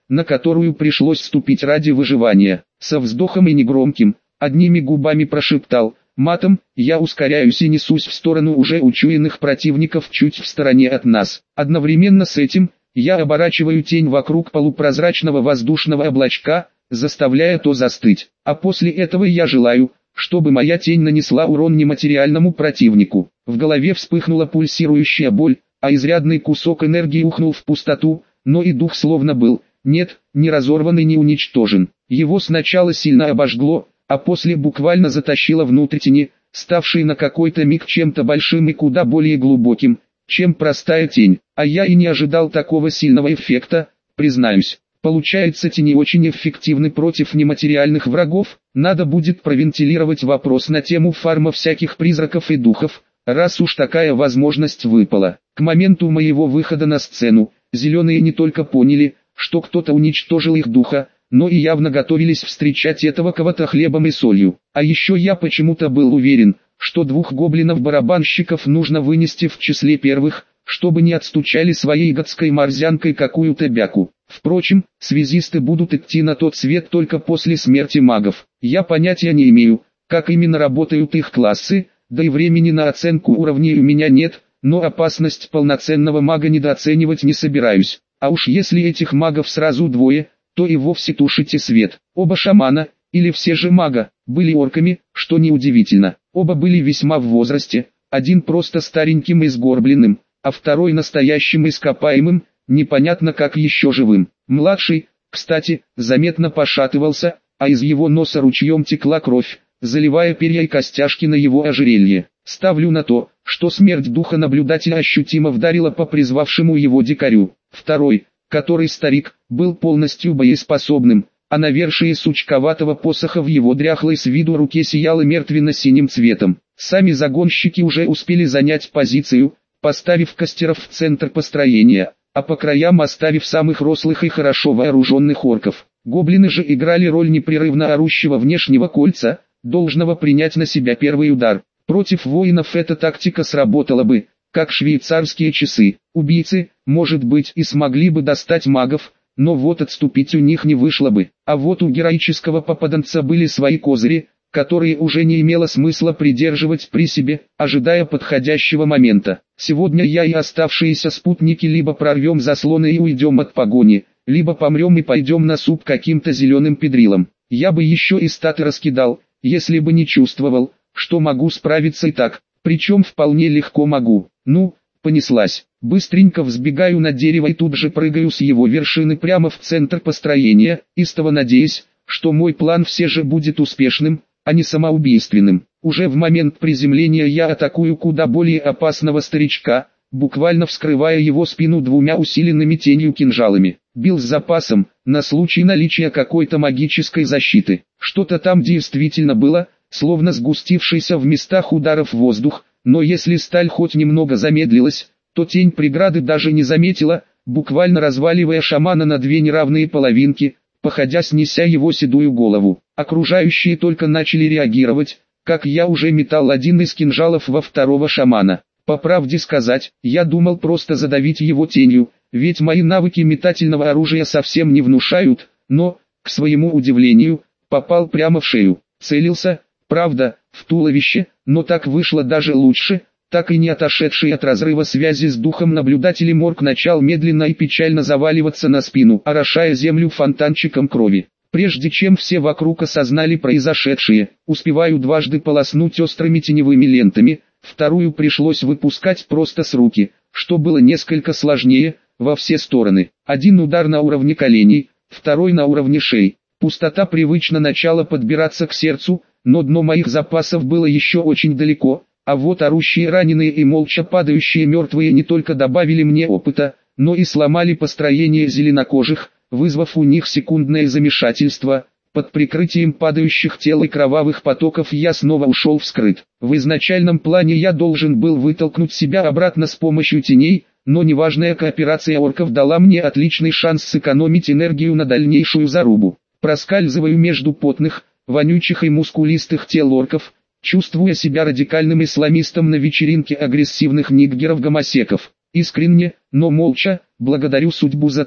на которую пришлось ступить ради выживания. Со вздохом и негромким, одними губами прошептал: матом, я ускоряюсь и несусь в сторону уже учуянных противников чуть в стороне от нас. Одновременно с этим, я оборачиваю тень вокруг полупрозрачного воздушного облачка, заставляя то застыть. А после этого я желаю, чтобы моя тень нанесла урон нематериальному противнику. В голове вспыхнула пульсирующая боль, а изрядный кусок энергии ухнул в пустоту, но и дух словно был, нет, не разорван и не уничтожен. Его сначала сильно обожгло, а после буквально затащило внутрь тени, ставшей на какой-то миг чем-то большим и куда более глубоким, чем простая тень. А я и не ожидал такого сильного эффекта, признаюсь. Получается, тени очень эффективны против нематериальных врагов. Надо будет провентилировать вопрос на тему фарма всяких призраков и духов, раз уж такая возможность выпала. К моменту моего выхода на сцену, зеленые не только поняли, что кто-то уничтожил их духа, но и явно готовились встречать этого кого-то хлебом и солью. А еще я почему-то был уверен, что двух гоблинов-барабанщиков нужно вынести в числе первых, чтобы не отстучали своей гадской морзянкой какую-то бяку. Впрочем, связисты будут идти на тот свет только после смерти магов. Я понятия не имею, как именно работают их классы, да и времени на оценку уровней у меня нет, но опасность полноценного мага недооценивать не собираюсь. А уж если этих магов сразу двое, то и вовсе тушите свет. Оба шамана, или все же мага, были орками, что неудивительно. Оба были весьма в возрасте, один просто стареньким и сгорбленным, а второй настоящим ископаемым, непонятно как еще живым. Младший, кстати, заметно пошатывался, а из его носа ручьем текла кровь, заливая перья и костяшки на его ожерелье. Ставлю на то, что смерть духа наблюдателя ощутимо вдарила по призвавшему его дикарю. Второй, который старик, был полностью боеспособным, а навершие сучковатого посоха в его дряхлой с виду руке сияло мертвенно-синим цветом. Сами загонщики уже успели занять позицию, поставив костеров в центр построения, а по краям оставив самых рослых и хорошо вооруженных орков. Гоблины же играли роль непрерывно орущего внешнего кольца, должного принять на себя первый удар. Против воинов эта тактика сработала бы, как швейцарские часы. Убийцы, может быть, и смогли бы достать магов, но вот отступить у них не вышло бы. А вот у героического попаданца были свои козыри, которые уже не имело смысла придерживать при себе, ожидая подходящего момента. Сегодня я и оставшиеся спутники либо прорвем заслоны и уйдем от погони, либо помрем и пойдем на суп каким-то зеленым педрилом. Я бы еще и статы раскидал, если бы не чувствовал, что могу справиться и так, причем вполне легко могу. Ну, понеслась. Быстренько взбегаю на дерево и тут же прыгаю с его вершины прямо в центр построения, истово надеясь, что мой план все же будет успешным, а не самоубийственным. Уже в момент приземления я атакую куда более опасного старичка, буквально вскрывая его спину двумя усиленными тенью кинжалами. Бил с запасом, на случай наличия какой-то магической защиты. Что-то там действительно было, словно сгустившийся в местах ударов воздух, но если сталь хоть немного замедлилась, то тень преграды даже не заметила, буквально разваливая шамана на две неравные половинки, походя снеся его седую голову. Окружающие только начали реагировать, как я уже метал один из кинжалов во второго шамана. По правде сказать, я думал просто задавить его тенью, ведь мои навыки метательного оружия совсем не внушают, но, к своему удивлению, попал прямо в шею. Целился, правда, в туловище, но так вышло даже лучше. Так и не отошедший от разрыва связи с духом наблюдатель Морг начал медленно и печально заваливаться на спину, орошая землю фонтанчиком крови. Прежде чем все вокруг осознали произошедшее, успеваю дважды полоснуть острыми теневыми лентами, вторую пришлось выпускать просто с руки, что было несколько сложнее, во все стороны. Один удар на уровне коленей, второй на уровне шеи. Пустота привычно начала подбираться к сердцу, но дно моих запасов было еще очень далеко. А вот орущие раненые и молча падающие мертвые не только добавили мне опыта, но и сломали построение зеленокожих, вызвав у них секундное замешательство. Под прикрытием падающих тел и кровавых потоков я снова ушел вскрыт. В изначальном плане я должен был вытолкнуть себя обратно с помощью теней, но неважная кооперация орков дала мне отличный шанс сэкономить энергию на дальнейшую зарубу. Проскальзываю между потных, вонючих и мускулистых тел орков, чувствуя себя радикальным исламистом на вечеринке агрессивных ниггеров-гомосеков. Искренне, но молча, благодарю судьбу за то,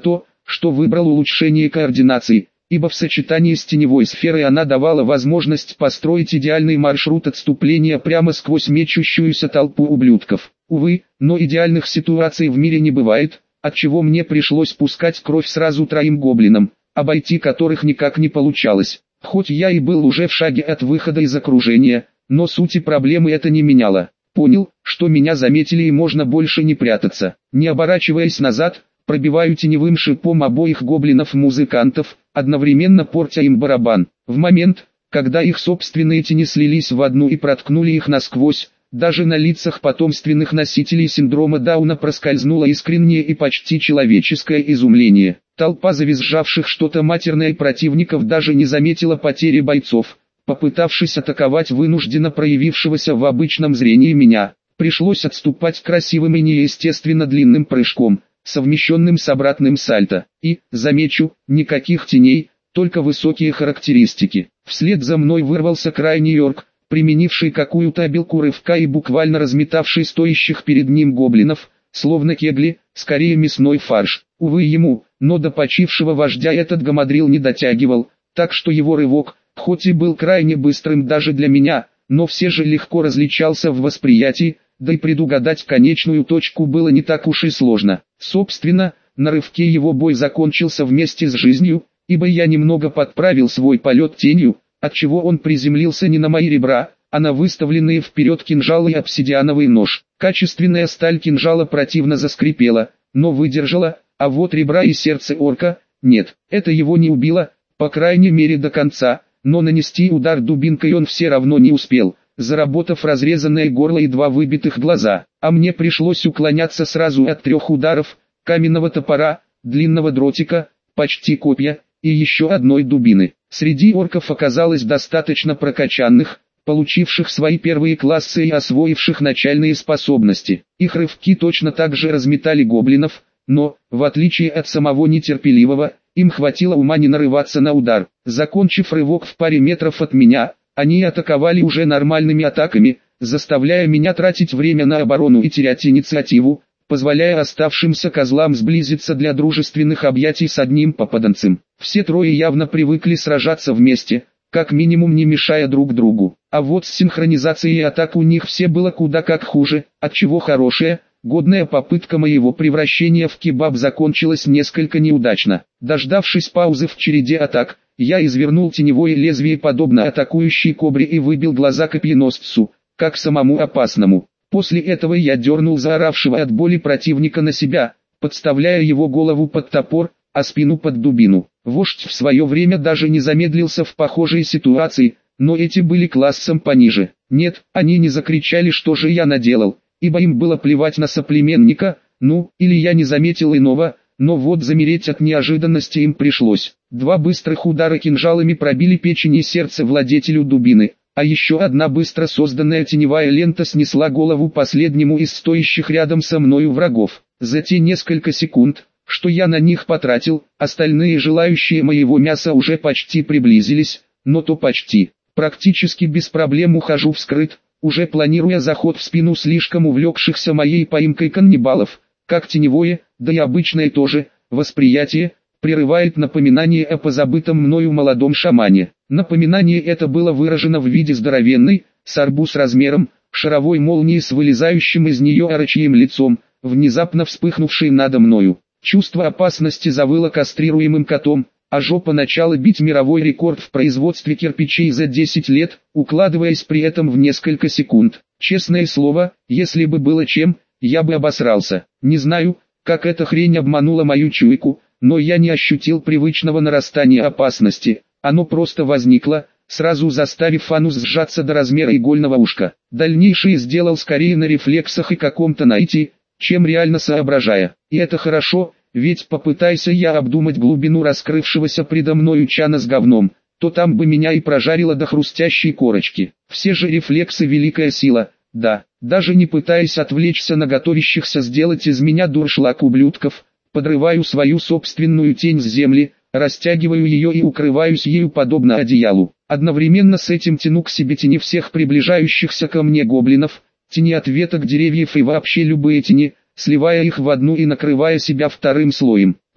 что выбрал улучшение координации, ибо в сочетании с теневой сферой она давала возможность построить идеальный маршрут отступления прямо сквозь мечущуюся толпу ублюдков. Увы, но идеальных ситуаций в мире не бывает, отчего мне пришлось пускать кровь сразу троим гоблинам, обойти которых никак не получалось. Хоть я и был уже в шаге от выхода из окружения, но сути проблемы это не меняло. Понял, что меня заметили и можно больше не прятаться. Не оборачиваясь назад, пробиваю теневым шипом обоих гоблинов-музыкантов, одновременно портя им барабан. В момент, когда их собственные тени слились в одну и проткнули их насквозь, даже на лицах потомственных носителей синдрома Дауна проскользнуло искреннее и почти человеческое изумление. Толпа завизжавших что-то матерное противников даже не заметила потери бойцов, попытавшись атаковать вынужденно проявившегося в обычном зрении меня. Пришлось отступать красивым и неестественно длинным прыжком, совмещенным с обратным сальто. И, замечу, никаких теней, только высокие характеристики. Вслед за мной вырвался крайний орк, применивший какую-то обилку рывка и буквально разметавший стоящих перед ним гоблинов, словно кегли, скорее мясной фарш. Увы ему, но до почившего вождя этот гамадрил не дотягивал, так что его рывок, хоть и был крайне быстрым даже для меня, но все же легко различался в восприятии, да и предугадать конечную точку было не так уж и сложно. Собственно, на рывке его бой закончился вместе с жизнью, ибо я немного подправил свой полет тенью, отчего он приземлился не на мои ребра, а на выставленные вперед кинжал и обсидиановый нож. Качественная сталь кинжала противно заскрипела, но выдержала, а вот ребра и сердце орка, нет, это его не убило, по крайней мере до конца, но нанести удар дубинкой он все равно не успел, заработав разрезанное горло и два выбитых глаза, а мне пришлось уклоняться сразу от трех ударов, каменного топора, длинного дротика, почти копья, и еще одной дубины. Среди орков оказалось достаточно прокачанных, получивших свои первые классы и освоивших начальные способности. Их рывки точно так же разметали гоблинов, но, в отличие от самого нетерпеливого, им хватило ума не нарываться на удар. Закончив рывок в паре метров от меня, они атаковали уже нормальными атаками, заставляя меня тратить время на оборону и терять инициативу, позволяя оставшимся козлам сблизиться для дружественных объятий с одним попаданцем. Все трое явно привыкли сражаться вместе, как минимум не мешая друг другу. А вот с синхронизацией атак у них все было куда как хуже, отчего хорошая, годная попытка моего превращения в кебаб закончилась несколько неудачно. Дождавшись паузы в череде атак, я извернул теневое лезвие подобно атакующей кобре и выбил глаза копьеносцу, как самому опасному. После этого я дернул заоравшего от боли противника на себя, подставляя его голову под топор, а спину под дубину. Вождь в свое время даже не замедлился в похожей ситуации, но эти были классом пониже. Нет, они не закричали, что же я наделал, ибо им было плевать на соплеменника, ну, или я не заметил иного, но вот замереть от неожиданности им пришлось. Два быстрых удара кинжалами пробили печень и сердце владетелю дубины, а еще одна быстро созданная теневая лента снесла голову последнему из стоящих рядом со мною врагов. За те несколько секунд, что я на них потратил, остальные желающие моего мяса уже почти приблизились, но то почти. Практически без проблем ухожу вскрыт, уже планируя заход в спину слишком увлекшихся моей поимкой каннибалов, как теневое, да и обычное тоже, восприятие, прерывает напоминание о позабытом мною молодом шамане. Напоминание это было выражено в виде здоровенной, с арбуз размером, шаровой молнии с вылезающим из нее орочьим лицом, внезапно вспыхнувшей надо мною. Чувство опасности завыло кастрируемым котом, а жопа начала бить мировой рекорд в производстве кирпичей за десять лет, укладываясь при этом в несколько секунд. Честное слово, если бы было чем, я бы обосрался. Не знаю, как эта хрень обманула мою чуйку, но я не ощутил привычного нарастания опасности. Оно просто возникло, сразу заставив анус сжаться до размера игольного ушка. Дальнейшее сделал скорее на рефлексах и каком-то наитии, чем реально соображая. И это хорошо, ведь попытайся я обдумать глубину раскрывшегося предо мною чана с говном, то там бы меня и прожарило до хрустящей корочки. Все же рефлексы великая сила, да, даже не пытаясь отвлечься на готовящихся сделать из меня дуршлаг ублюдков, подрываю свою собственную тень с земли, растягиваю ее и укрываюсь ею подобно одеялу. Одновременно с этим тяну к себе тени всех приближающихся ко мне гоблинов, тени от веток деревьев и вообще любые тени, сливая их в одну и накрывая себя вторым слоем.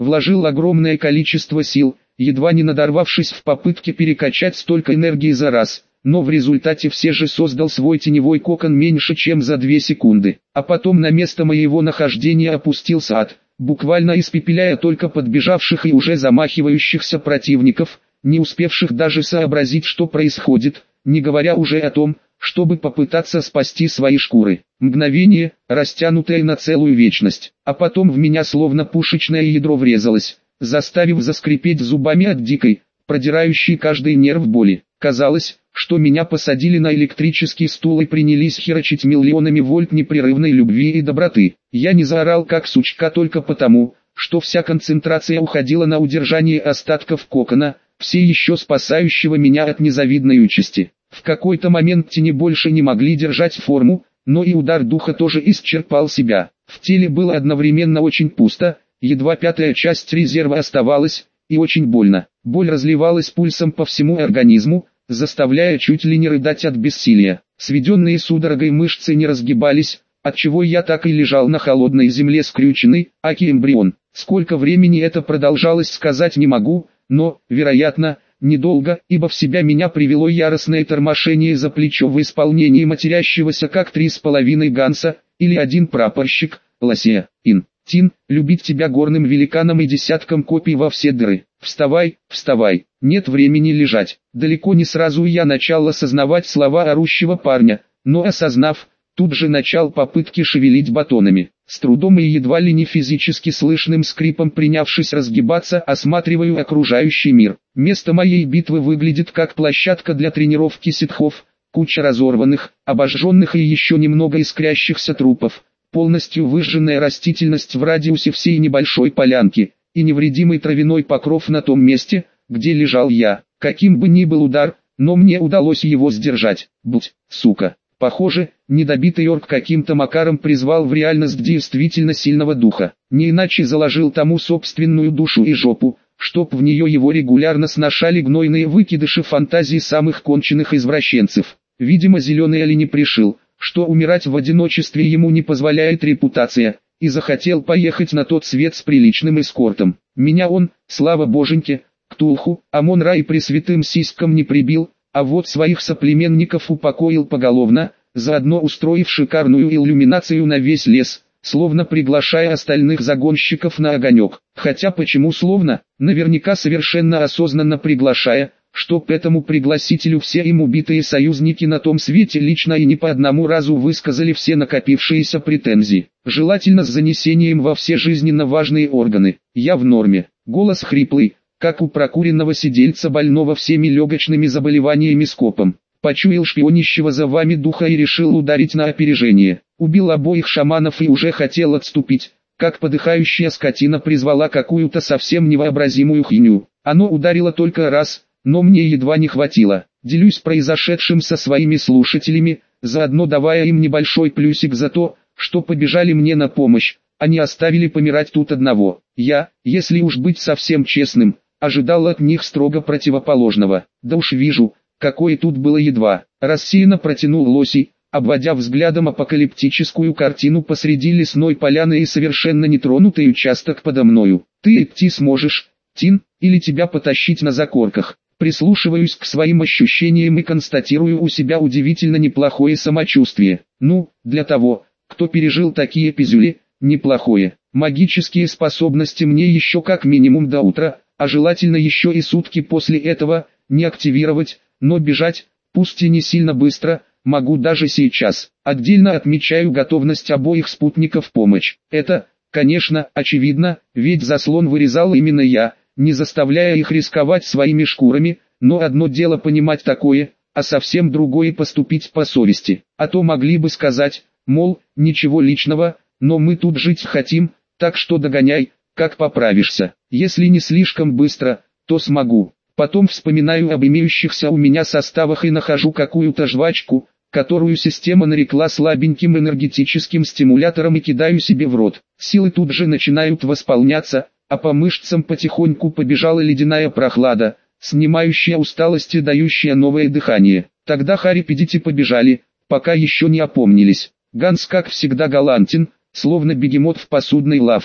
вложил огромное количество сил, едва не надорвавшись в попытке перекачать столько энергии за раз, но в результате все же создал свой теневой кокон меньше чем за две секунды. А потом на место моего нахождения опустился ад, буквально испепеляя только подбежавших и уже замахивающихся противников, не успевших даже сообразить, что происходит, не говоря уже о том, чтобы попытаться спасти свои шкуры. Мгновение, растянутое на целую вечность, а потом в меня словно пушечное ядро врезалось, заставив заскрипеть зубами от дикой, продирающей каждый нерв боли. Казалось, что меня посадили на электрический стул и принялись херачить миллионами вольт непрерывной любви и доброты. Я не заорал как сучка только потому, что вся концентрация уходила на удержание остатков кокона, все еще спасающего меня от незавидной участи. В какой-то момент тени больше не могли держать форму, но и удар духа тоже исчерпал себя. В теле было одновременно очень пусто, едва пятая часть резерва оставалась, и очень больно. Боль разливалась пульсом по всему организму, заставляя чуть ли не рыдать от бессилия. Сведенные судорогой мышцы не разгибались, отчего я так и лежал на холодной земле скрюченный, аки эмбрион. Сколько времени это продолжалось, сказать не могу, но, вероятно, недолго, ибо в себя меня привело яростное тормошение за плечо в исполнении матерящегося как три с половиной Ганса, или один прапорщик, Лосея, Ин. Тин, любить тебя горным великаном и десятком копий во все дыры. Вставай, вставай, нет времени лежать. Далеко не сразу я начал осознавать слова орущего парня, но осознав, тут же начал попытки шевелить батонами. С трудом и едва ли не физически слышным скрипом принявшись разгибаться, осматриваю окружающий мир. Место моей битвы выглядит как площадка для тренировки ситхов, куча разорванных, обожженных и еще немного искрящихся трупов, полностью выжженная растительность в радиусе всей небольшой полянки, и невредимый травяной покров на том месте, где лежал я. Каким бы ни был удар, но мне удалось его сдержать. Будь, сука. Похоже, недобитый орк каким-то макаром призвал в реальность действительно сильного духа. Не иначе заложил тому собственную душу и жопу, чтоб в нее его регулярно сношали гнойные выкидыши фантазий самых конченых извращенцев. Видимо, зеленый олень пришил, что умирать в одиночестве ему не позволяет репутация, и захотел поехать на тот свет с приличным эскортом. Меня он, слава боженьке, Ктулху, Амон-Ра и пресвятым сиськам не прибил, а вот своих соплеменников упокоил поголовно, заодно устроив шикарную иллюминацию на весь лес, словно приглашая остальных загонщиков на огонек. Хотя почему словно, наверняка совершенно осознанно приглашая, чтоб этому пригласителю все им убитые союзники на том свете лично и не по одному разу высказали все накопившиеся претензии. Желательно с занесением во все жизненно важные органы. Я в норме. Голос хриплый, как у прокуренного сидельца больного всеми легочными заболеваниями скопом. Почуял шпионящего за вами духа и решил ударить на опережение. Убил обоих шаманов и уже хотел отступить, как подыхающая скотина призвала какую-то совсем невообразимую хиню. Оно ударило только раз, но мне едва не хватило. Делюсь произошедшим со своими слушателями, заодно давая им небольшой плюсик за то, что побежали мне на помощь, а не оставили помирать тут одного. Я, если уж быть совсем честным, ожидал от них строго противоположного. Да уж вижу, какое тут было едва. Рассеянно протянул Лосей, обводя взглядом апокалиптическую картину посреди лесной поляны и совершенно нетронутый участок подо мною. Ты идти сможешь, Тин, или тебя потащить на закорках? Прислушиваюсь к своим ощущениям и констатирую у себя удивительно неплохое самочувствие. Ну, для того, кто пережил такие пизюли, неплохое. Магические способности мне еще как минимум до утра, а желательно еще и сутки после этого, не активировать, но бежать, пусть и не сильно быстро, могу даже сейчас. Отдельно отмечаю готовность обоих спутников помочь. Это, конечно, очевидно, ведь заслон вырезал именно я, не заставляя их рисковать своими шкурами, но одно дело понимать такое, а совсем другое поступить по совести. А то могли бы сказать, мол, ничего личного, но мы тут жить хотим, так что догоняй, как поправишься. Если не слишком быстро, то смогу. Потом вспоминаю об имеющихся у меня составах и нахожу какую-то жвачку, которую система нарекла слабеньким энергетическим стимулятором, и кидаю себе в рот. Силы тут же начинают восполняться, а по мышцам потихоньку побежала ледяная прохлада, снимающая усталость и дающая новое дыхание. Тогда харипедити побежали, пока еще не опомнились. Ганс как всегда галантен, словно бегемот в посудной лавке.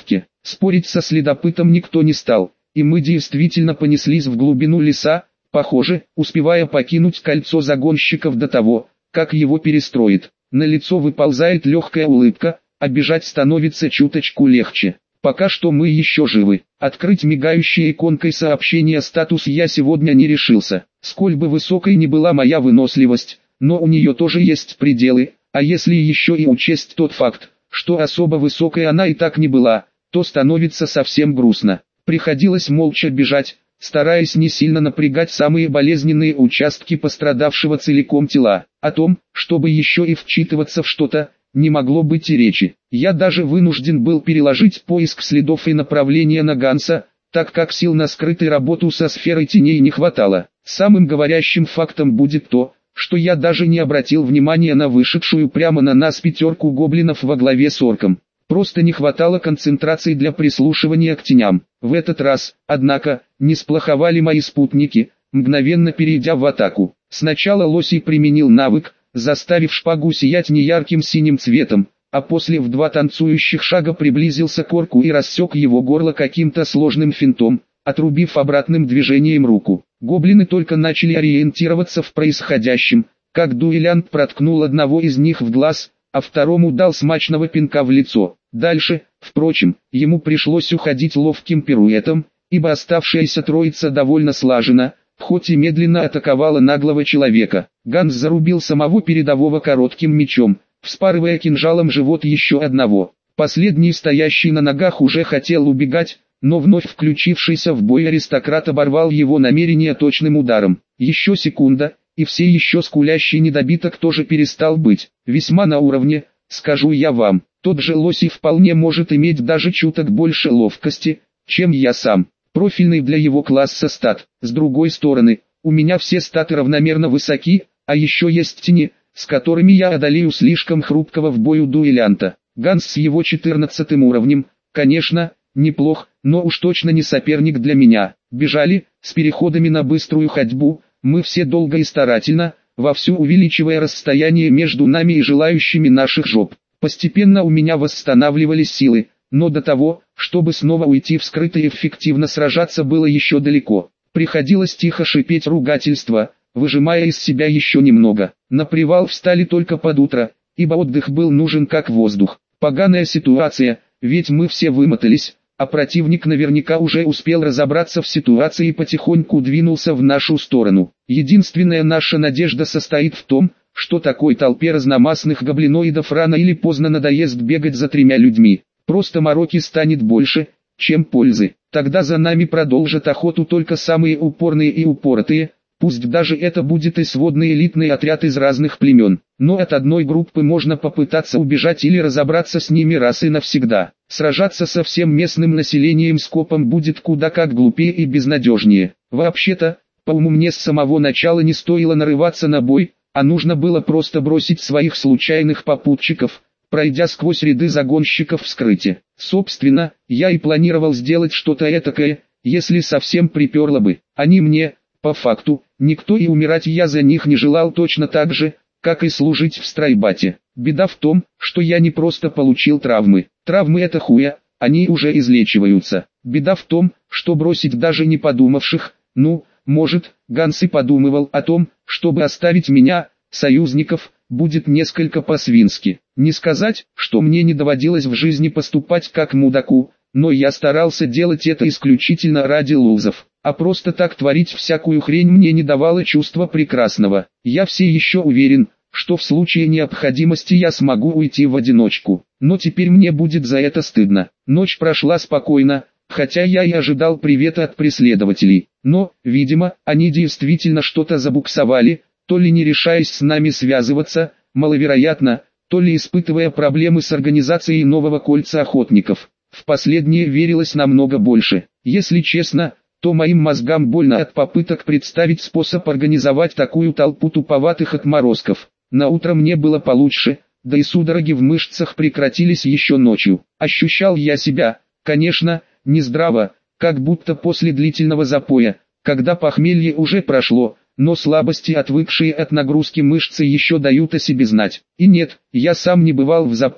Спорить со следопытом никто не стал, и мы действительно понеслись в глубину леса, похоже, успевая покинуть кольцо загонщиков до того, как его перестроит. На лицо выползает легкая улыбка, а бежать становится чуточку легче. Пока что мы еще живы. Открыть мигающей иконкой сообщение статус я сегодня не решился. Сколь бы высокой ни была моя выносливость, но у нее тоже есть пределы, а если еще и учесть тот факт, что особо высокой она и так не была, то становится совсем грустно. Приходилось молча бежать, стараясь не сильно напрягать самые болезненные участки пострадавшего целиком тела. О том, чтобы еще и вчитываться в что-то, не могло быть и речи. Я даже вынужден был переложить поиск следов и направления на Ганса, так как сил на скрытой работу со сферой теней не хватало. Самым говорящим фактом будет то, что я даже не обратил внимания на вышедшую прямо на нас пятерку гоблинов во главе с орком. Просто не хватало концентрации для прислушивания к теням. В этот раз, однако, не сплоховали мои спутники, мгновенно перейдя в атаку. Сначала Лосий применил навык, заставив шпагу сиять неярким синим цветом, а после в два танцующих шага приблизился к орку и рассек его горло каким-то сложным финтом, отрубив обратным движением руку. Гоблины только начали ориентироваться в происходящем, как дуэлянт проткнул одного из них в глаз, а второму дал смачного пинка в лицо. Дальше, впрочем, ему пришлось уходить ловким пируэтом, ибо оставшаяся троица довольно слаженно, хоть и медленно атаковала наглого человека. Ганс зарубил самого передового коротким мечом, вспарывая кинжалом живот еще одного. Последний, стоящий на ногах, уже хотел убегать, но вновь включившийся в бой аристократ оборвал его намерение точным ударом. Еще секунда, и все еще скулящий недобиток тоже перестал быть. Весьма на уровне, скажу я вам. Тот же Лосий вполне может иметь даже чуток больше ловкости, чем я сам. Профильный для его класса стат. С другой стороны, у меня все статы равномерно высоки, а еще есть тени, с которыми я одолею слишком хрупкого в бою дуэлянта. Ганс с его четырнадцатым уровнем, конечно, неплох, но уж точно не соперник для меня. Бежали, с переходами на быструю ходьбу, мы все долго и старательно, вовсю увеличивая расстояние между нами и желающими наших жоп. Постепенно у меня восстанавливались силы, но до того, чтобы снова уйти в скрыто и эффективно сражаться, было еще далеко. Приходилось тихо шипеть ругательства, выжимая из себя еще немного. На привал встали только под утро, ибо отдых был нужен как воздух. Поганая ситуация, ведь мы все вымотались, а противник наверняка уже успел разобраться в ситуации и потихоньку двинулся в нашу сторону. Единственная наша надежда состоит в том, что такой толпе разномастных гоблиноидов рано или поздно надоест бегать за тремя людьми. Просто мороки станет больше, чем пользы. Тогда за нами продолжат охоту только самые упорные и упоротые, пусть даже это будет и сводный элитный отряд из разных племен. Но от одной группы можно попытаться убежать или разобраться с ними раз и навсегда. Сражаться со всем местным населением скопом будет куда как глупее и безнадежнее. Вообще-то, по уму мне с самого начала не стоило нарываться на бой, а нужно было просто бросить своих случайных попутчиков, пройдя сквозь ряды загонщиков вскрытие. Собственно, я и планировал сделать что-то этакое, если совсем приперло бы. Они мне, по факту, никто, и умирать я за них не желал точно так же, как и служить в стройбате. Беда в том, что я не просто получил травмы. Травмы это хуя, они уже излечиваются. Беда в том, что бросить даже не подумавших, ну, может, Ганс и подумывал о том, чтобы оставить меня, союзников, будет несколько по-свински. Не сказать, что мне не доводилось в жизни поступать как мудаку, но я старался делать это исключительно ради лузов. А просто так творить всякую хрень мне не давало чувства прекрасного. Я все еще уверен, что в случае необходимости я смогу уйти в одиночку. Но теперь мне будет за это стыдно. Ночь прошла спокойно, хотя я и ожидал привета от преследователей. Но, видимо, они действительно что-то забуксовали, то ли не решаясь с нами связываться, маловероятно, то ли испытывая проблемы с организацией нового кольца охотников. В последнее верилось намного больше. Если честно, то моим мозгам больно от попыток представить способ организовать такую толпу туповатых отморозков. На утро мне было получше, да и судороги в мышцах прекратились еще ночью. Ощущал я себя, конечно, нездраво, как будто после длительного запоя, когда похмелье уже прошло, но слабости, отвыкшие от нагрузки мышцы, еще дают о себе знать. И нет, я сам не бывал в запое,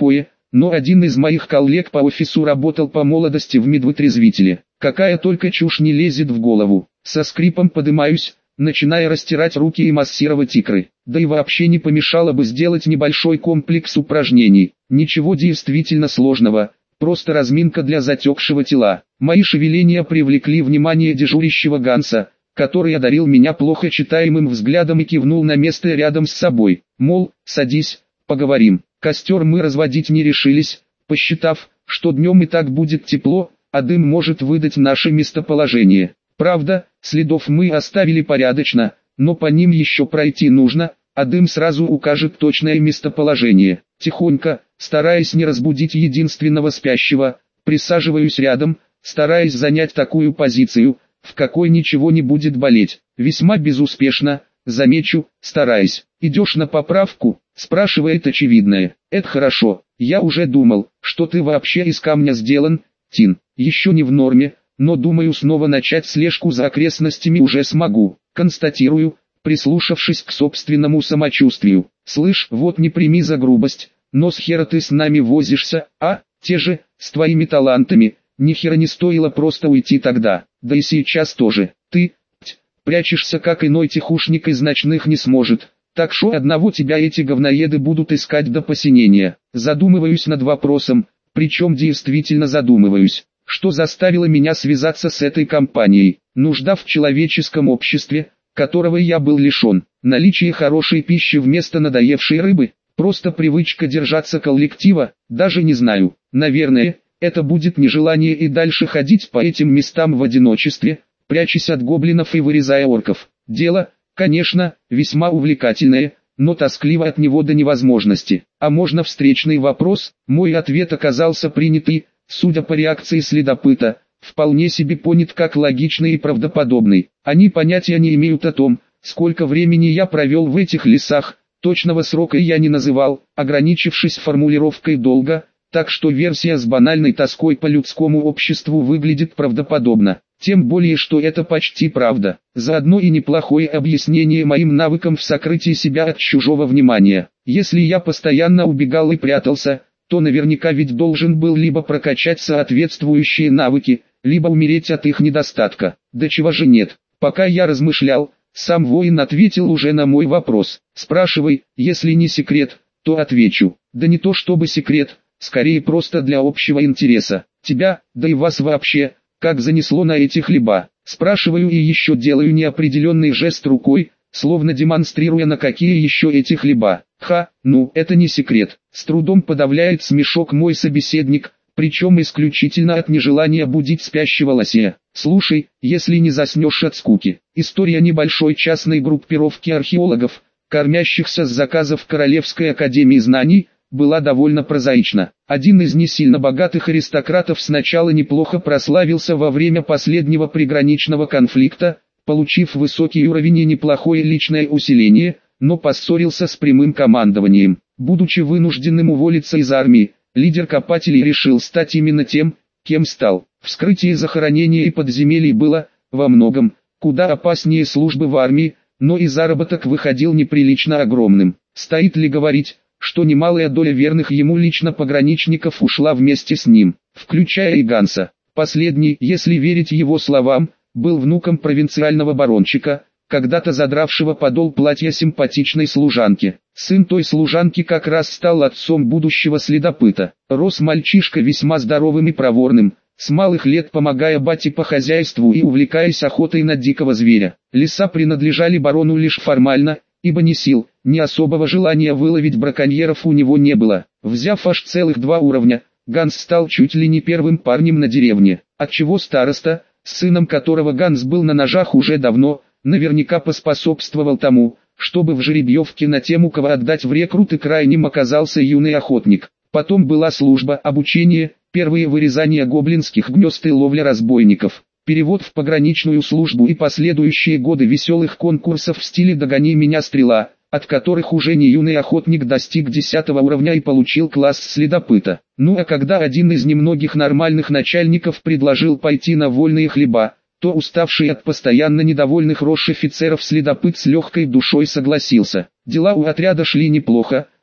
но один из моих коллег по офису работал по молодости в медвытрезвителе. Какая только чушь не лезет в голову. Со скрипом подымаюсь, начиная растирать руки и массировать икры. Да и вообще не помешало бы сделать небольшой комплекс упражнений. Ничего действительно сложного, просто разминка для затекшего тела. Мои шевеления привлекли внимание дежурящего Ганса, который одарил меня плохо читаемым взглядом и кивнул на место рядом с собой. Мол, садись, поговорим. Костер мы разводить не решились, посчитав, что днем и так будет тепло, а дым может выдать наше местоположение. Правда, следов мы оставили порядочно, но по ним еще пройти нужно, а дым сразу укажет точное местоположение. Тихонько, стараясь не разбудить единственного спящего, присаживаюсь рядом, стараясь занять такую позицию, в какой ничего не будет болеть. Весьма безуспешно, замечу, стараясь. «Идешь на поправку?» – спрашивает очевидное. «Это хорошо, я уже думал, что ты вообще из камня сделан, Тин. Еще не в норме, но думаю снова начать слежку за окрестностями уже смогу». Констатирую, прислушавшись к собственному самочувствию. «Слышь, вот не прими за грубость, но с хера ты с нами возишься, а? Те же, с твоими талантами, ни хера не стоило просто уйти тогда, да и сейчас тоже. Ты, ть, прячешься как иной тихушник из ночных не сможет, так что одного тебя эти говноеды будут искать до посинения». Задумываюсь над вопросом, причем действительно задумываюсь, что заставило меня связаться с этой компанией. Нужда в человеческом обществе, которого я был лишен, наличие хорошей пищи вместо надоевшей рыбы, просто привычка держаться коллектива, даже не знаю. Наверное, это будет нежелание и дальше ходить по этим местам в одиночестве, прячась от гоблинов и вырезая орков. Дело, конечно, весьма увлекательное, но тоскливо от него до невозможности. А можно встречный вопрос? Мой ответ оказался принятый, судя по реакции следопыта, вполне себе понят как логичный и правдоподобный. Они понятия не имеют о том, сколько времени я провел в этих лесах, точного срока я не называл, ограничившись формулировкой «долго», так что версия с банальной тоской по людскому обществу выглядит правдоподобно. Тем более, что это почти правда. Заодно и неплохое объяснение моим навыкам в сокрытии себя от чужого внимания. Если я постоянно убегал и прятался, то наверняка ведь должен был либо прокачать соответствующие навыки, либо умереть от их недостатка. Да чего же нет. Пока я размышлял, сам воин ответил уже на мой вопрос. Спрашивай, если не секрет, то отвечу. Да не то чтобы секрет, скорее просто для общего интереса. Тебя, да и вас вообще, как занесло на эти хлеба? Спрашиваю и еще делаю неопределенный жест рукой, словно демонстрируя на какие еще эти хлеба. Ха, ну, это не секрет. С трудом подавляет смешок мой собеседник, причем исключительно от нежелания будить спящего лося. Слушай, если не заснешь от скуки. История небольшой частной группировки археологов, кормящихся с заказов Королевской академии знаний, была довольно прозаична. Один из не сильно богатых аристократов сначала неплохо прославился во время последнего приграничного конфликта, получив высокий уровень и неплохое личное усиление, но поссорился с прямым командованием. Будучи вынужденным уволиться из армии, лидер копателей решил стать именно тем, кем стал. Вскрытие захоронений и подземелий было, во многом, куда опаснее службы в армии, но и заработок выходил неприлично огромным. Стоит ли говорить, что немалая доля верных ему лично пограничников ушла вместе с ним, включая и Ганса. Последний, если верить его словам, был внуком провинциального барончика, когда-то задравшего подол платья симпатичной служанки. Сын той служанки как раз стал отцом будущего следопыта. Рос мальчишка весьма здоровым и проворным, с малых лет помогая бате по хозяйству и увлекаясь охотой на дикого зверя. Леса принадлежали барону лишь формально, ибо ни сил, ни особого желания выловить браконьеров у него не было. Взяв аж целых два уровня, Ганс стал чуть ли не первым парнем на деревне, отчего староста, с сыном которого Ганс был на ножах уже давно, наверняка поспособствовал тому, чтобы в жеребьевке на тему кого отдать в рекруты крайним оказался юный охотник. Потом была служба, обучение, первые вырезания гоблинских гнезд и ловля разбойников, перевод в пограничную службу и последующие годы веселых конкурсов в стиле «Догони меня, стрела», от которых уже не юный охотник достиг десятого уровня и получил класс следопыта. Ну а когда один из немногих нормальных начальников предложил пойти на вольные хлеба, то уставший от постоянно недовольных рож офицеров следопыт с легкой душой согласился. Дела у отряда шли неплохо,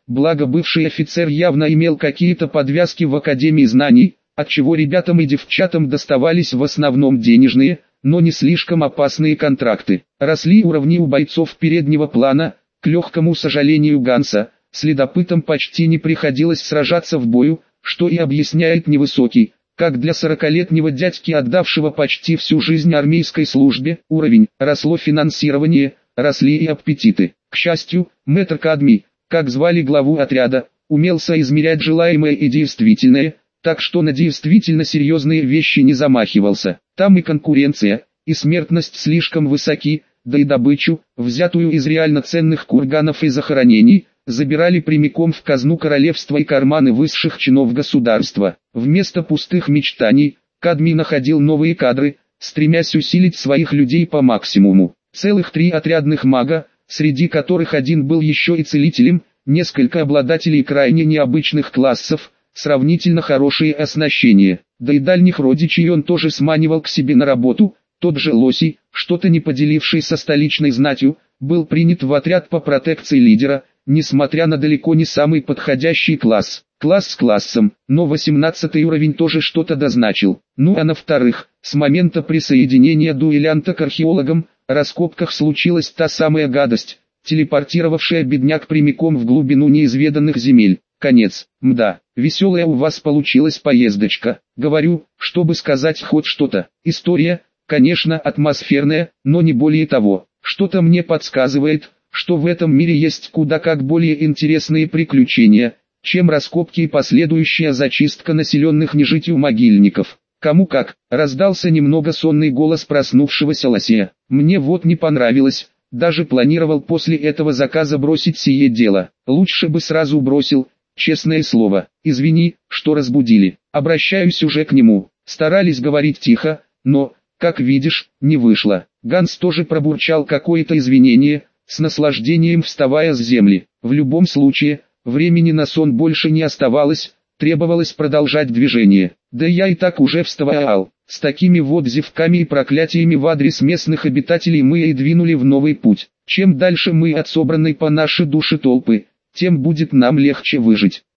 благо бывший офицер явно имел какие-то подвязки в Академии знаний, отчего ребятам и девчатам доставались в основном денежные, но не слишком опасные контракты. Росли уровни у бойцов переднего плана, к легкому сожалению Ганса, следопытам почти не приходилось сражаться в бою, что и объясняет невысокий, как для сорокалетнего дядьки, отдавшего почти всю жизнь армейской службе, уровень. Росло финансирование, росли и аппетиты. К счастью, мэтр Кадми, как звали главу отряда, умел соизмерять желаемое и действительное, так что на действительно серьезные вещи не замахивался. Там и конкуренция, и смертность слишком высоки, да и добычу, взятую из реально ценных курганов и захоронений, забирали прямиком в казну королевства и карманы высших чинов государства. Вместо пустых мечтаний, Кадми находил новые кадры, стремясь усилить своих людей по максимуму. Целых три отрядных мага, среди которых один был еще и целителем, несколько обладателей крайне необычных классов, сравнительно хорошее оснащение, да и дальних родичей он тоже сманивал к себе на работу. Тот же Лосий, что-то не поделивший со столичной знатью, был принят в отряд по протекции лидера, несмотря на далеко не самый подходящий класс. Класс с классом, но восемнадцатый уровень тоже что-то дозначил. Ну а на вторых, с момента присоединения дуэлянта к археологам, раскопках случилась та самая гадость, телепортировавшая бедняк прямиком в глубину неизведанных земель. Конец. Мда, веселая у вас получилась поездочка. Говорю, чтобы сказать хоть что-то. История, конечно, атмосферная, но не более того. Что-то мне подсказывает, что в этом мире есть куда как более интересные приключения, чем раскопки и последующая зачистка населенных нежитью могильников. Кому как, раздался немного сонный голос проснувшегося лося. Мне вот не понравилось, даже планировал после этого заказа бросить сие дело. Лучше бы сразу бросил, честное слово. Извини, что разбудили. Обращаюсь уже к нему. Старались говорить тихо, но, как видишь, не вышло. Ганс тоже пробурчал какое-то извинение, с наслаждением вставая с земли. В любом случае, времени на сон больше не оставалось, требовалось продолжать движение. Да я и так уже вставал. С такими вот зевками и проклятиями в адрес местных обитателей мы и двинули в новый путь. Чем дальше мы от собранной по нашей душе толпы, тем будет нам легче выжить.